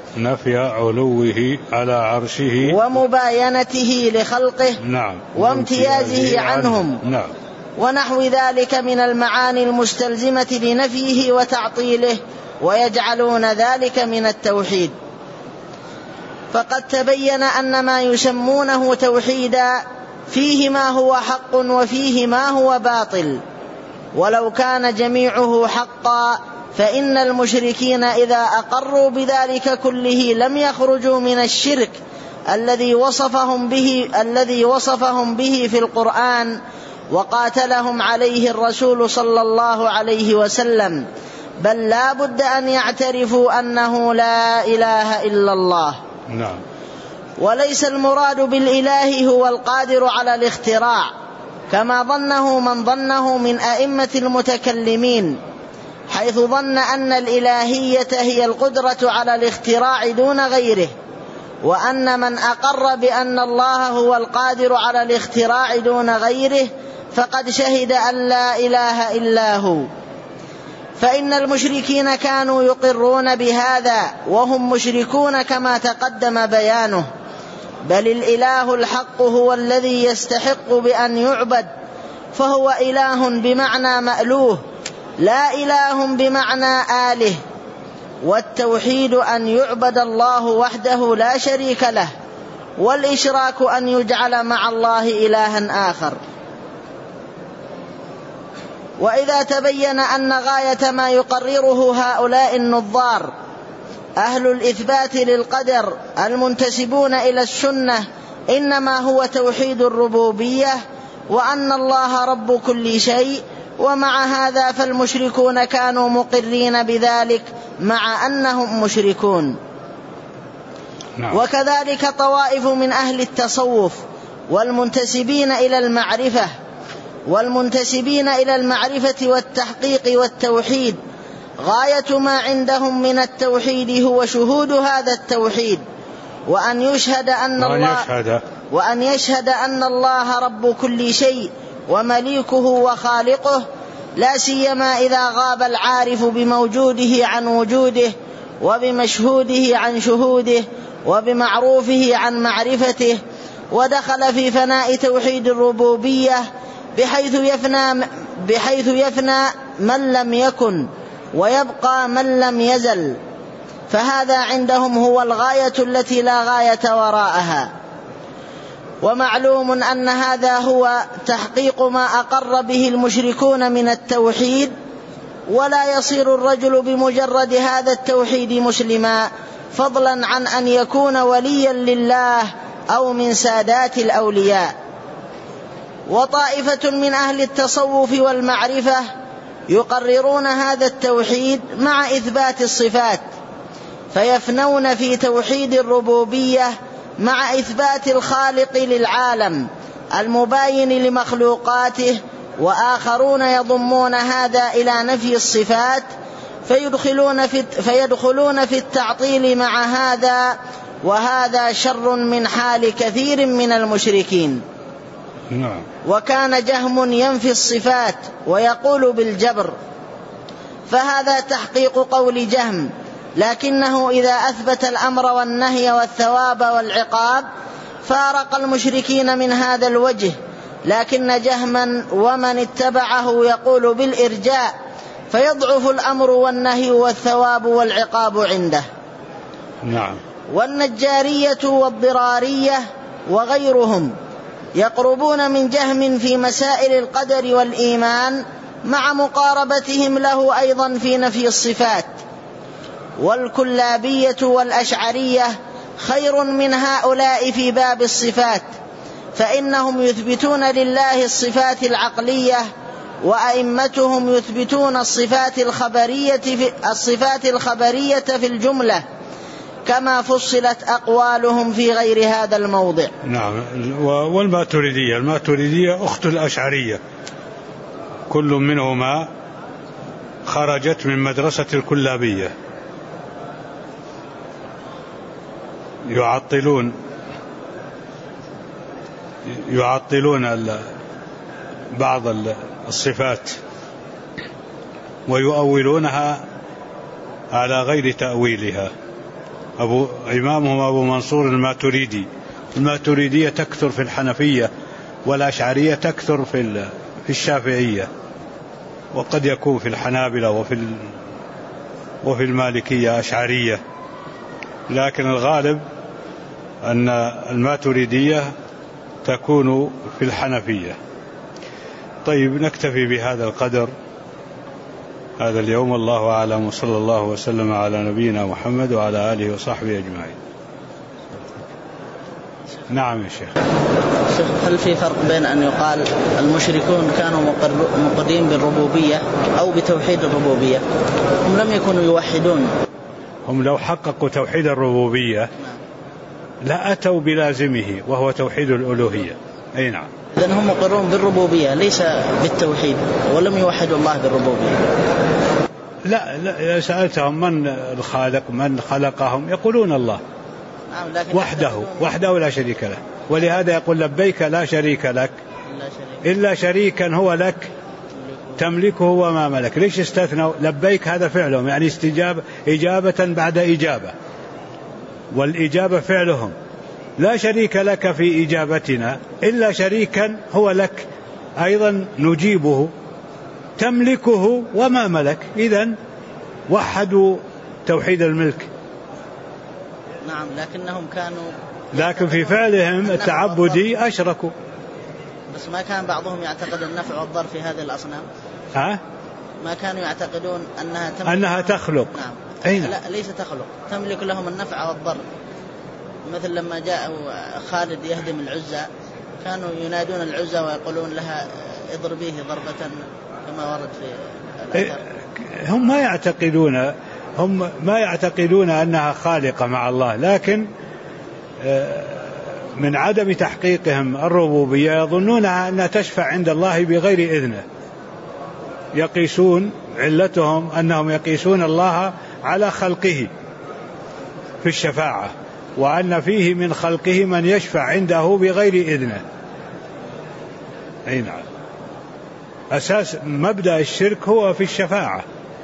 ومباينته لخلقه وامتيازه عنهم ونحو ذلك من المعاني المستلزمة لنفيه وتعطيله، ويجعلون ذلك من التوحيد. فقد تبين أن ما يسمونه توحيدا فيه ما هو حق وفيه ما هو باطل، ولو كان جميعه حقا فإن المشركين إذا أقروا بذلك كله لم يخرجوا من الشرك الذي وصفهم به في القرآن وقاتلهم عليه الرسول صلى الله عليه وسلم، بل لا بد أن يعترفوا أنه لا إله إلا الله. وليس المراد بالإله هو القادر على الاختراع كما ظنه من ظنه من أئمة المتكلمين، حيث ظن أن الإلهية هي القدرة على الاختراع دون غيره، وأن من أقر بأن الله هو القادر على الاختراع دون غيره فقد شهد أن لا إله إلا هو. فإن المشركين كانوا يقرون بهذا وهم مشركون كما تقدم بيانه، بل الإله الحق هو الذي يستحق بأن يعبد، فهو إله بمعنى مألوه لا إله بمعنى آله. والتوحيد أن يعبد الله وحده لا شريك له، والإشراك أن يجعل مع الله إلها آخر. وإذا تبين أن غاية ما يقرره هؤلاء النظار أهل الإثبات للقدر المنتسبون إلى السنة إنما هو توحيد الربوبية وأن الله رب كل شيء، ومع هذا فالمشركون كانوا مقرين بذلك مع أنهم مشركون. وكذلك طوائف من أهل التصوف والمنتسبين إلى المعرفة والتحقيق والتوحيد، غاية ما عندهم من التوحيد هو شهود هذا التوحيد، وأن يشهد أن الله رب كل شيء ومليكه وخالقه، لا سيما إذا غاب العارف بموجوده عن وجوده، وبمشهوده عن شهوده، وبمعروفه عن معرفته، ودخل في فناء توحيد الربوبية بحيث يفنى من لم يكن ويبقى من لم يزل، فهذا عندهم هو الغاية التي لا غاية وراءها. ومعلوم أن هذا هو تحقيق ما أقر به المشركون من التوحيد، ولا يصير الرجل بمجرد هذا التوحيد مسلما، فضلا عن أن يكون وليا لله أو من سادات الأولياء. وطائفة من أهل التصوف والمعرفة يقررون هذا التوحيد مع إثبات الصفات، فيفنون في توحيد الربوبية مع إثبات الخالق للعالم المباين لمخلوقاته، وآخرون يضمون هذا إلى نفي الصفات فيدخلون في التعطيل مع هذا، وهذا شر من حال كثير من المشركين. وكان جهم ينفي الصفات ويقول بالجبر، فهذا تحقيق قول جهم، لكنه إذا أثبت الأمر والنهي والثواب والعقاب فارق المشركين من هذا الوجه، لكن جهما ومن اتبعه يقول بالإرجاء، فيضعف الأمر والنهي والثواب والعقاب عنده. والنجارية والضرارية وغيرهم يقربون من جهم في مسائل القدر والإيمان مع مقاربتهم له أيضا في نفي الصفات. والكلابية والأشعرية خير من هؤلاء في باب الصفات، فإنهم يثبتون لله الصفات العقلية، وأئمتهم يثبتون الصفات الخبرية في الجملة، كما فصلت أقوالهم في غير هذا الموضع. والماتريدية أخت الأشعرية، كل منهما خرجت من مدرسة الكلابية، يعطلون بعض الصفات ويؤولونها على غير تأويلها. إمامهم أبو منصور الماتريدية تكثر في الحنفية، والأشعرية تكثر في الشافعية، وقد يكون في الحنابلة وفي المالكية أشعرية، لكن الغالب أن الماتريدية تكون في الحنفية. طيب، نكتفي بهذا القدر هذا اليوم، الله أعلم، وصلى الله وسلم على نبينا محمد وعلى آله وصحبه أجمعين. نعم يا شيخ. هل في فرق بين أن يقال المشركون كانوا مقرين بالربوبية أو بتوحيد الربوبية؟ هم لم يكونوا يوحدون. هم لو حققوا توحيد الربوبية لا أتوا بلازمه وهو توحيد الألوهية. أي نعم. إذن هم مقرون بالربوبية ليس بالتوحيد، ولم يوحدوا الله بالربوبية. لا سألتهم من الخالق، من خلقهم، يقولون الله وحده لا شريك له، ولهذا يقول لبيك لا شريك لك إلا شريكا هو لك تملكه وما ملك. ليش استثنوا؟ لبيك هذا فعلهم، يعني إجابة بعد إجابة، والإجابة فعلهم. لا شريك لك في إجابتنا إلا شريكا هو لك أيضا نجيبه تملكه وما ملك. إذن وحدوا توحيد الملك. نعم، لكن في فعلهم التعبدي أشركوا. بس ما كان بعضهم يعتقد النفع والضر في هذه الأصنام. ما كانوا يعتقدون أنها تخلق. نعم. أين؟ لا، ليس تخلق، تملك لهم النفع والضر. مثل لما جاء خالد يهدم العزى، كانوا ينادون العزى ويقولون لها اضربيه ضربة، كما ورد في الأثر. هم ما يعتقدون أنها خالقة مع الله، لكن من عدم تحقيقهم الربوبية يظنونها أنها تشفع عند الله بغير إذنه. يقيسون، علتهم أنهم يقيسون الله على خلقه في الشفاعة، وأن فيه من خلقه من يشفع عنده بغير إذنه. أي نعم. أساس مبدأ الشرك هو في الشفاعة،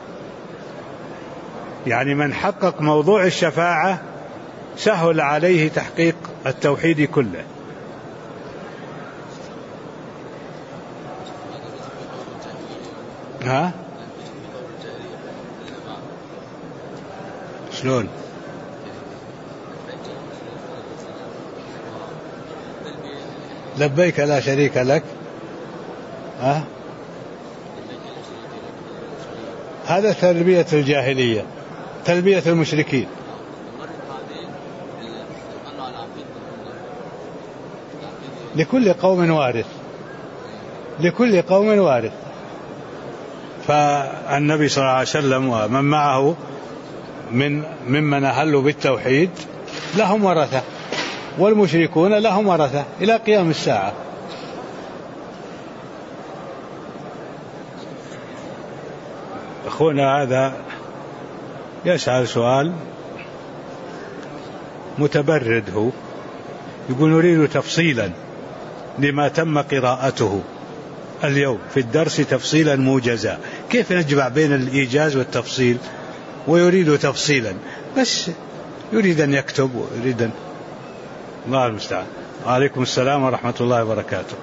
يعني من حقق موضوع الشفاعة سهل عليه تحقيق التوحيد كله. شلون؟ لبيك لا شريك لك. هذا تلبية الجاهلية، تلبية المشركين. لكل قوم وارث، لكل قوم وارث. فالنبي صلى الله عليه وسلم ومن معه ممن أهلوا بالتوحيد لهم ورثة، والمشركون لهم ورثة إلى قيام الساعة. أخونا هذا يسأل سؤال متبرد، هو يقول نريد تفصيلا لما تم قراءته اليوم في الدرس تفصيلا موجزا. كيف نجمع بين الإيجاز والتفصيل؟ ويريد تفصيلا، بس يريد أن يكتب ويريد أن... الله المستعان. وعليكم السلام ورحمة الله وبركاته.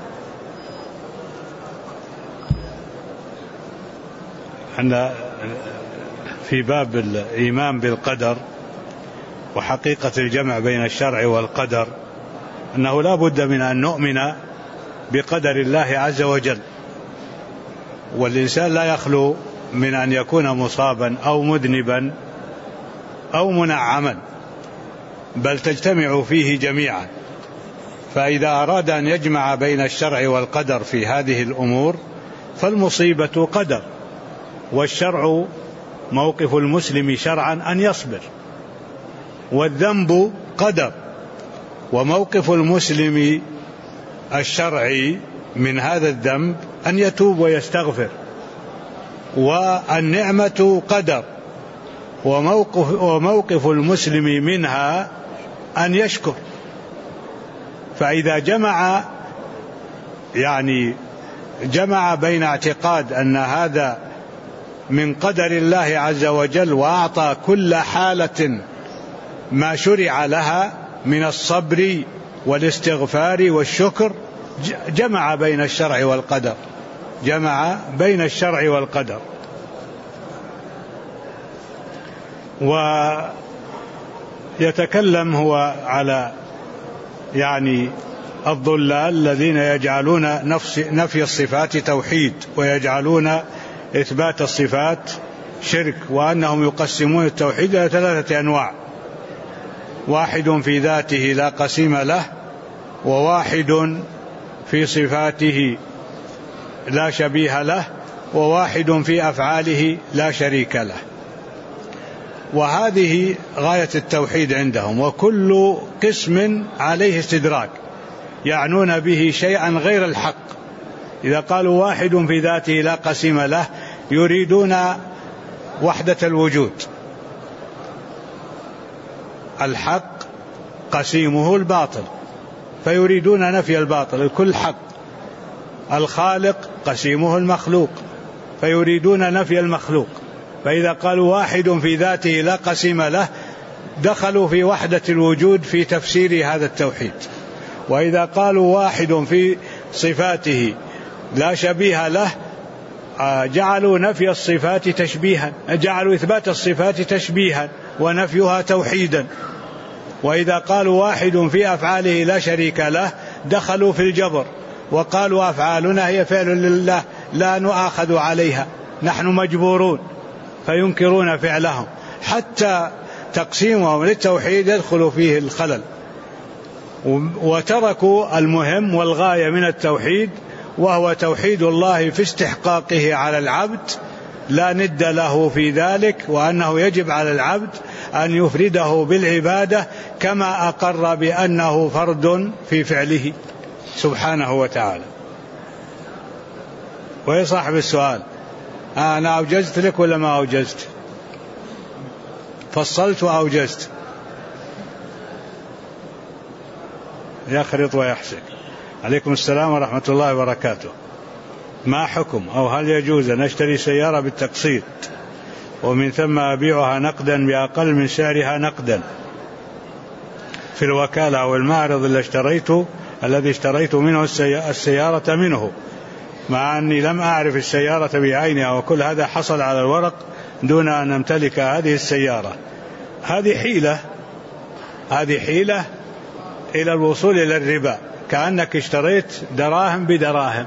احنا في باب الإيمان بالقدر وحقيقة الجمع بين الشرع والقدر، أنه لا بد من أن نؤمن بقدر الله عز وجل، والإنسان لا يخلو من أن يكون مصابا أو مذنبا أو منعما، بل تجتمع فيه جميعا. فإذا أراد أن يجمع بين الشرع والقدر في هذه الأمور فالمصيبة قدر، والشرع موقف المسلم شرعا أن يصبر، والذنب قدر، وموقف المسلم الشرعي من هذا الذنب أن يتوب ويستغفر، والنعمة قدر، وموقف المسلم منها أن يشكر. فإذا جمع بين اعتقاد أن هذا من قدر الله عز وجل وأعطى كل حالة ما شرع لها من الصبر والاستغفار والشكر، جمع بين الشرع والقدر، جمع بين الشرع والقدر. ويتكلم هو على الضلال الذين يجعلون نفي الصفات توحيد ويجعلون إثبات الصفات شرك، وأنهم يقسمون التوحيد إلى 3 أنواع: واحد في ذاته لا قسيم له، وواحد في صفاته لا شبيه له، وواحد في أفعاله لا شريك له. وهذه غاية التوحيد عندهم، وكل قسم عليه استدراك، يعنون به شيئا غير الحق. إذا قالوا واحد في ذاته لا قسيم له يريدون وحدة الوجود، الحق قسيمه الباطل فيريدون نفي الباطل، الكل حق. الخالق قسيمه المخلوق فيريدون نفي المخلوق. فإذا قالوا واحد في ذاته لا قسيم له دخلوا في وحدة الوجود في تفسير هذا التوحيد. وإذا قالوا واحد في صفاته لا شبيه له جعلوا نفي الصفات تشبيها، جعلوا إثبات الصفات تشبيها ونفيها توحيدا. وإذا قالوا واحد في أفعاله لا شريك له دخلوا في الجبر وقالوا أفعالنا هي فعل لله لا نؤاخذ عليها، نحن مجبورون، فينكرون فعلهم. حتى تقسيمهم للتوحيد يدخل فيه الخلل، وتركوا المهم والغاية من التوحيد، وهو توحيد الله في استحقاقه على العبد لا ند له في ذلك، وأنه يجب على العبد أن يفرده بالعبادة كما أقر بأنه فرد في فعله سبحانه وتعالى. ويا صاحب السؤال، أنا أوجزت لك ولا ما أوجزت؟ فصلت وأوجزت؟ يخرط ويحسك. عليكم السلام ورحمة الله وبركاته. ما حكم أو هل يجوز أن أشتري سيارة بالتقسيط ومن ثم أبيعها نقدا بأقل من سعرها نقدا في الوكالة أو المعرض الذي اشتريت منه السيارة منه، مع أني لم أعرف السيارة بعينها، وكل هذا حصل على الورق دون أن أمتلك هذه السيارة؟ هذه حيلة إلى الوصول إلى الربا، كأنك اشتريت دراهم بدراهم.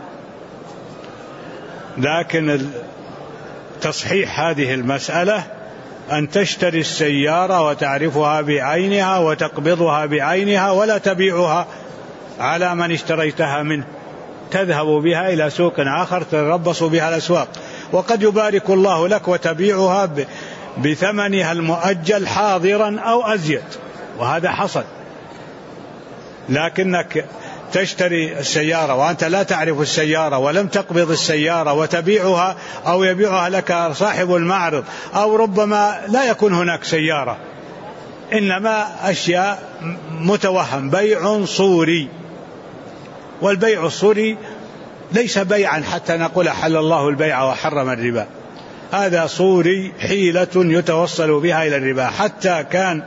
لكن تصحيح هذه المسألة أن تشتري السيارة وتعرفها بعينها وتقبضها بعينها ولا تبيعها على من اشتريتها منه، تذهب بها إلى سوق آخر تتربص بها الأسواق، وقد يبارك الله لك وتبيعها بثمنها المؤجل حاضرا أو أزيد، وهذا حصل. لكنك تشتري السيارة وأنت لا تعرف السيارة ولم تقبض السيارة وتبيعها، أو يبيعها لك صاحب المعرض، أو ربما لا يكون هناك سيارة، إنما أشياء متوهم، بيع صوري. والبيع الصوري ليس بيعا حتى نقول حل الله البيع وحرم الربا، هذا صوري، حيلة يتوصل بها إلى الربا. حتى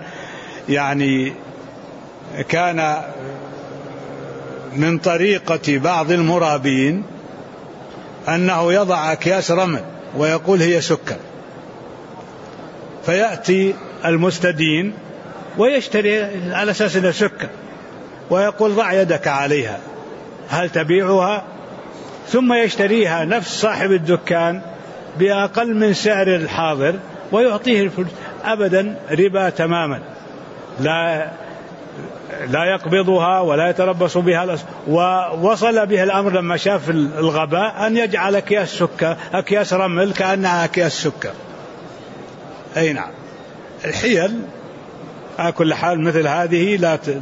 كان من طريقة بعض المرابين أنه يضع أكياس رمل ويقول هي سكر، فيأتي المستدين ويشتري على أساس أنها سكر، ويقول ضع يدك عليها هل تبيعها؟ ثم يشتريها نفس صاحب الدكان بأقل من سعر الحاضر ويعطيه الفلوس. أبدا ربا تماما، لا يقبضها ولا يتربص بها. ووصل به الأمر لما شاف الغباء أن يجعل أكياس رمل كأنها أكياس سكر. أي نعم، الحيل على كل حال مثل هذه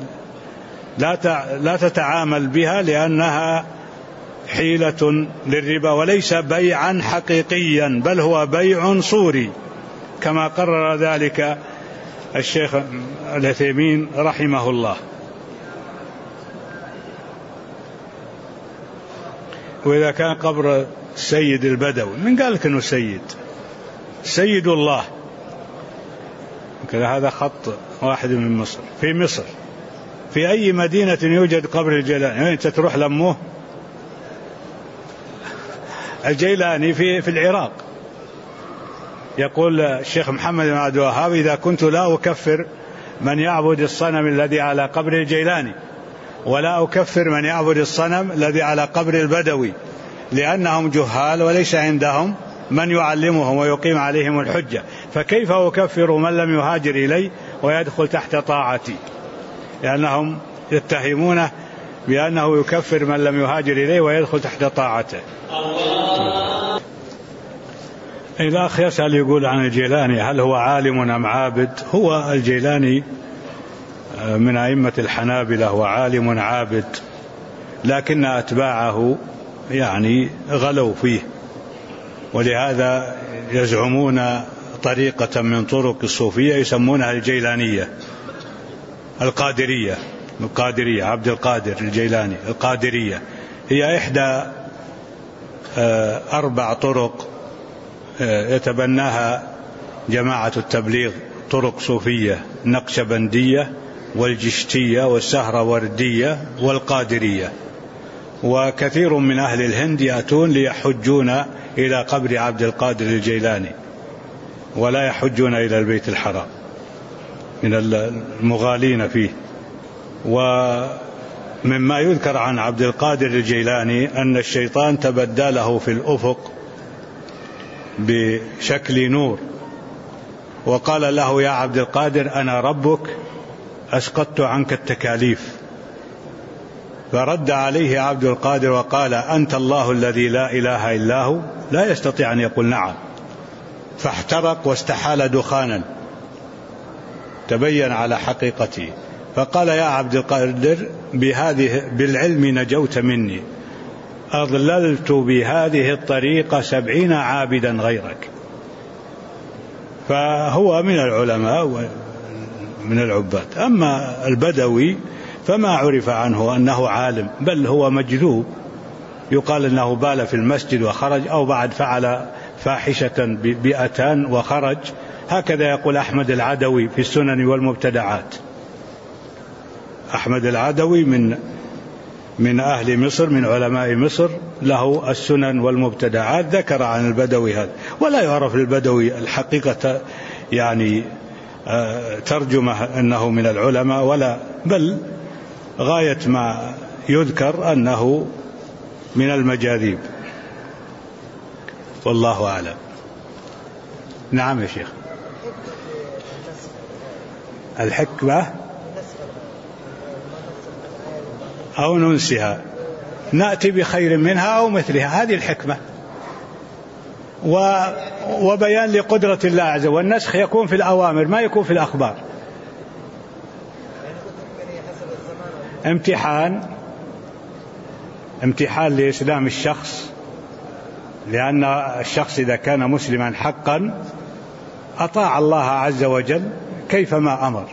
لا تتعامل بها، لأنها حيلة للربا وليس بيعا حقيقيا، بل هو بيع صوري كما قرر ذلك الشيخ العثيمين رحمه الله. وإذا كان قبر السيد البدوي، من قال لك أنه سيد الله؟ هذا خط واحد من مصر. في مصر في أي مدينة يوجد قبر الجيلاني؟ أنت تروح لموه الجيلاني في العراق. يقول الشيخ محمد بن عبد الوهاب: إذا كنت لا أكفر من يعبد الصنم الذي على قبر الجيلاني، ولا أكفر من يعبد الصنم الذي على قبر البدوي، لأنهم جهال وليس عندهم من يعلمهم ويقيم عليهم الحجة، فكيف أكفر من لم يهاجر إلي ويدخل تحت طاعتي؟ لأنهم يتهمونه بأنه يكفر من لم يهاجر إليه ويدخل تحت طاعته. الأخ يسأل يقول عن الجيلاني: هل هو عالم أم عابد؟ هو الجيلاني من أئمة الحنابلة وعالم عابد، لكن أتباعه غلوا فيه، ولهذا يزعمون طريقة من طرق الصوفية يسمونها الجيلانية القادرية عبد القادر الجيلاني القادرية. هي إحدى 4 طرق يتبناها جماعة التبليغ، طرق صوفية: النقشبندية والجشتية والسهروردية والقادرية. وكثير من أهل الهند يأتون ليحجون إلى قبر عبد القادر الجيلاني، ولا يحجون إلى البيت الحرام من المغالين فيه. ومما يذكر عن عبد القادر الجيلاني أن الشيطان تبدى له في الأفق بشكل نور، وقال له: يا عبد القادر، أنا ربك أسقطت عنك التكاليف. فرد عليه عبد القادر وقال: أنت الله الذي لا إله إلا هو. لا يستطيع أن يقول نعم، فاحترق واستحال دخانا تبين على حقيقته. فقال: يا عبد القادر، بالعلم نجوت مني، أضللت بهذه الطريقة 70 عابدا غيرك. فهو من العلماء ومن العباد. أما البدوي فما عرف عنه أنه عالم، بل هو مجذوب، يقال أنه بال في المسجد وخرج، أو بعد فعل فاحشة بأتان وخرج. هكذا يقول أحمد العدوي في السنن والمبتدعات. أحمد العدوي من أهل مصر، من علماء مصر، له السنن والمبتدعات، ذكر عن البدوي هذا. ولا يعرف البدوي الحقيقة ترجمة أنه من العلماء، ولا بل غاية ما يذكر أنه من المجاذيب، والله أعلم. نعم يا شيخ. الحكمة أو ننسها نأتي بخير منها أو مثلها، هذه الحكمة، وبيان لقدرة الله عز وجل. والنسخ يكون في الأوامر ما يكون في الأخبار. امتحان لإسلام الشخص، لأن الشخص إذا كان مسلما حقا أطاع الله عز وجل كيفما أمر،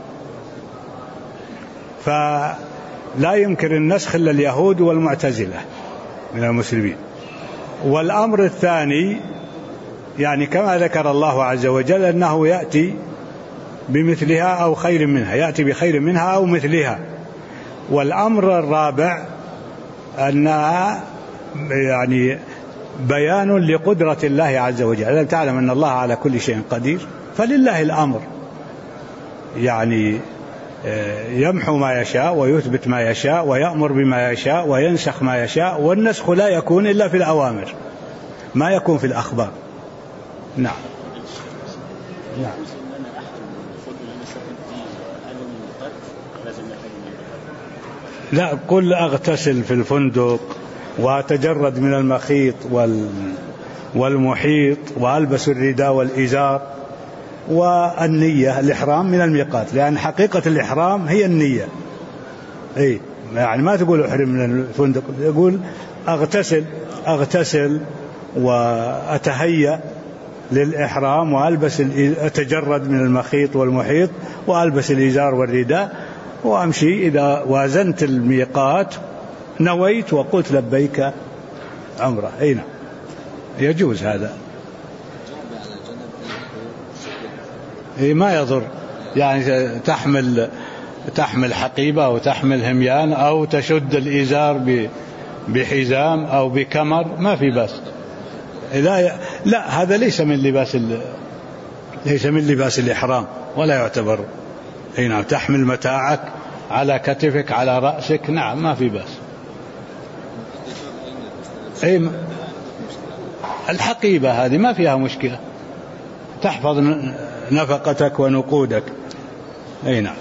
فلا ينكر النسخ إلا اليهود والمعتزلة من المسلمين. والأمر الثاني يعني كما ذكر الله عز وجل أنه يأتي بمثلها أو خير منها، يأتي بخير منها أو مثلها. والأمر الرابع أنها يعني بيان لقدرة الله عز وجل. ألم تعلم أن الله على كل شيء قدير؟ فلله الأمر، يعني يمحو ما يشاء ويثبت ما يشاء ويأمر بما يشاء وينسخ ما يشاء، والنسخ لا يكون إلا في الأوامر ما يكون في الأخبار. نعم. نعم. لا، قل أغتسل في الفندق وأتجرد من المخيط والمحيط وألبس الرداء والإزار. والنية الإحرام من الميقات، لأن حقيقة الإحرام هي النية. يعني ما تقول أحرم من الفندق، يقول أغتسل وأتهيأ للإحرام وألبس أتجرد من المخيط والمحيط وألبس الإزار والرداء وأمشي. إذا وازنت الميقات نويت وقلت لبيك عمرة. أين يجوز هذا؟ ما يضر، يعني تحمل حقيبة أو تحمل هميان أو تشد الإزار بحزام أو بكمر، ما في بس. لا، هذا ليس من لباس الإحرام ولا يعتبر. نعم، تحمل متاعك على كتفك على رأسك، نعم ما في بس. الحقيبة هذه ما فيها مشكلة، تحفظ نفقتك ونقودك. نعم.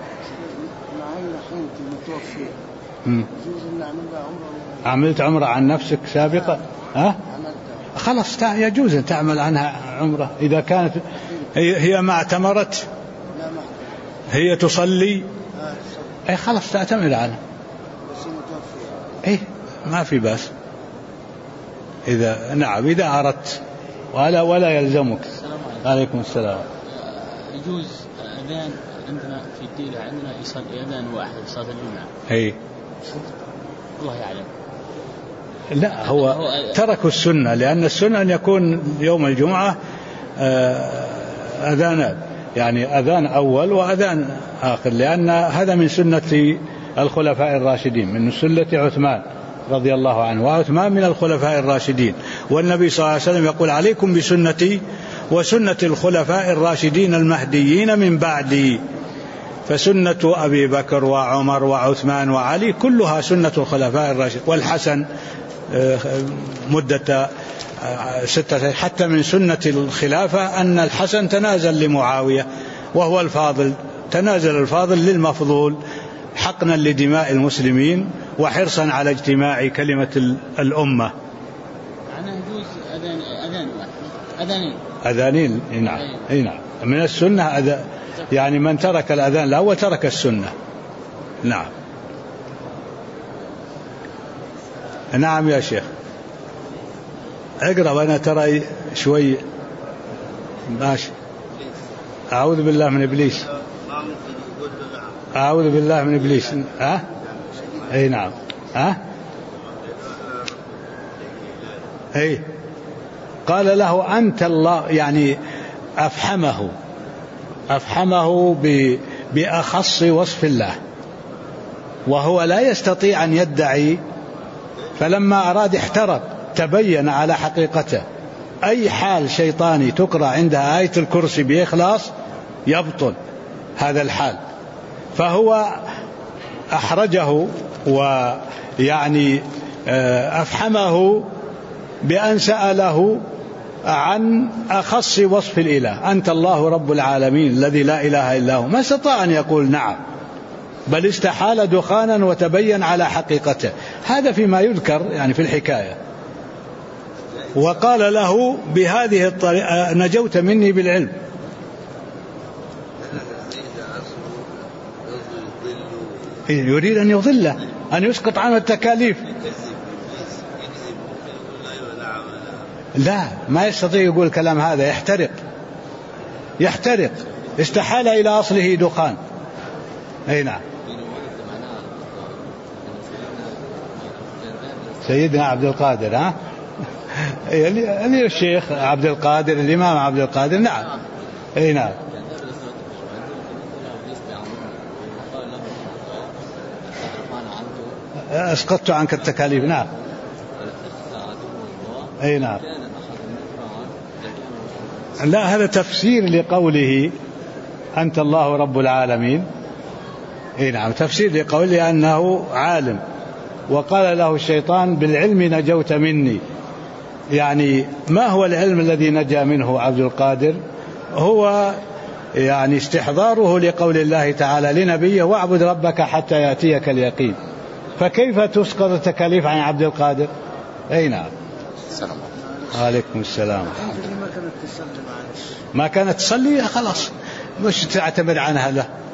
عملت عمرة عن نفسك سابقا؟ خلاص يجوز أن تعمل عنها عمرة إذا كانت هي ما اعتمرت، هي تصلي، خلاص تعتمر عنها. ما في بأس. إذا أردت ولا يلزمك. عليكم السلام. يجوز أذان عندنا في الديرة، عندنا يصلي أذان واحد صلاة الجمعة. الله يعلم. لا، هو تركوا السنة، لأن السنة أن يكون يوم الجمعة أذانات، يعني أذان أول وأذان آخر، لأن هذا من سنة الخلفاء الراشدين، من سنة عثمان رضي الله عنه، وعثمان من الخلفاء الراشدين. والنبي صلى الله عليه وسلم يقول: عليكم بسنتي وسنة الخلفاء الراشدين المهديين من بعدي. فسنة أبي بكر وعمر وعثمان وعلي كلها سنة الخلفاء الراشدين. والحسن مدة 6 حتى من سنة الخلافة أن الحسن تنازل لمعاوية وهو الفاضل، تنازل الفاضل للمفضول حقنا لدماء المسلمين وحرصا على اجتماع كلمة الأمة. أنا يجوز أذانين. نعم. من السنة يعني من ترك الأذان الأول ترك السنة. نعم. نعم يا شيخ، اقرأ وأنا ترى شوي ماشي. أعوذ بالله من إبليس. أعوذ بالله من إبليس. نعم. قال له: أنت الله، يعني أفحمه بأخص وصف الله، وهو لا يستطيع أن يدعي. فلما أراد احترق، تبين على حقيقته. أي حال شيطاني تقرأ عندها آية الكرسي بإخلاص يبطل هذا الحال. فهو أحرجه ويعني أفحمه بأن سأله عن أخص وصف الإله: أنت الله رب العالمين الذي لا إله إلا هو. ما استطاع أن يقول نعم، بل استحال دخانا وتبين على حقيقته. هذا فيما يذكر يعني في الحكاية. وقال له بهذه الطريقة: نجوت مني بالعلم. يريد أن يضله، أن يسقط عنه التكاليف. لا، ما يستطيع يقول كلام هذا، يحترق. استحال إلى أصله دخان. أي نعم. سيدنا عبد القادر، ها؟ اللي الشيخ عبد القادر، الإمام عبد القادر. نعم. أي نعم. أسقطت عنك التكاليف. نعم. أي نعم. لا، هذا تفسير لقوله أنت الله رب العالمين. أي نعم، تفسير لقوله أنه عالم. وقال له الشيطان: بالعلم نجوت مني. يعني ما هو العلم الذي نجا منه عبد القادر؟ هو يعني استحضاره لقول الله تعالى لنبيه: واعبد ربك حتى يأتيك اليقين. فكيف تسقط التكاليف عن عبد القادر؟ أي نعم. السلام عليكم. السلام. ما كانت تصلي خلاص، مش تعتمد عنها.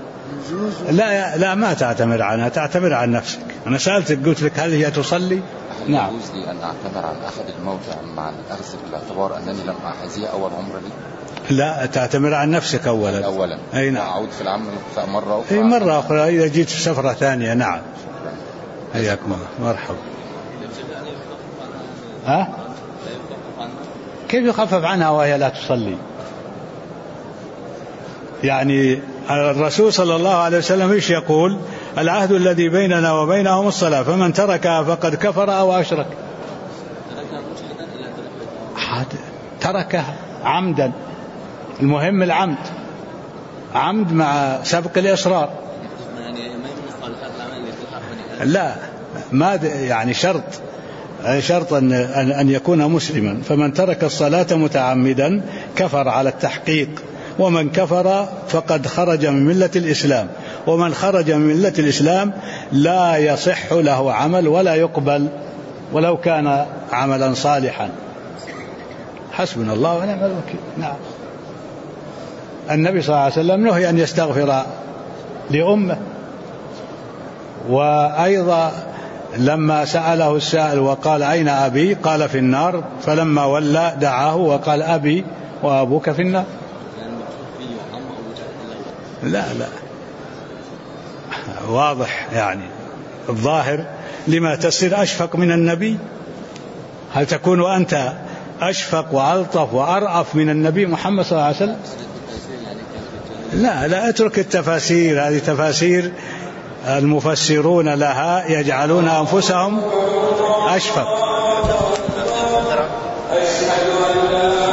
لا ما تعتمد عنها، تعتمد عن نفسك. أنا سألتك قلت لك هل هي تصلي؟ نعم. يجوز لي أن أعتمر عن أحد الموتى مع الأخذ بالاعتبار أنني لم أحزيه أول عمر لي؟ لا، تعتمر عن نفسك أولا. أي نعم. أعود في العام مرة أخرى. مرة أخرى إذا جيت في سفرة ثانية. نعم. حياكم الله. مرحبا. كيف يخفف عنها وهي لا تصلي؟ يعني الرسول صلى الله عليه وسلم ايش يقول؟ العهد الذي بيننا وبينهم الصلاة، فمن تركها فقد كفر أو أشرك. تركها عمدا. المهم العمد، عمد مع سبق الإصرار. لا، ما يعني شرط أن يكون مسلما. فمن ترك الصلاة متعمدا كفر على التحقيق، ومن كفر فقد خرج من ملة الإسلام. ومن خرج من ملة الإسلام لا يصح له عمل ولا يقبل ولو كان عملا صالحا. حسبنا الله ونعم الوكيل. نعم. النبي صلى الله عليه وسلم نهي أن يستغفر لأمه. وأيضا لما سأله السائل وقال: أين أبي؟ قال: في النار. فلما ولى دعاه وقال: أبي وأبوك في النار. لا واضح يعني الظاهر. لما تصير أشفق من النبي؟ هل تكون أنت أشفق وألطف وأرأف من النبي محمد صلى الله عليه وسلم؟ لا اترك التفاسير، هذه تفاسير المفسرون لها يجعلون أنفسهم أشفق.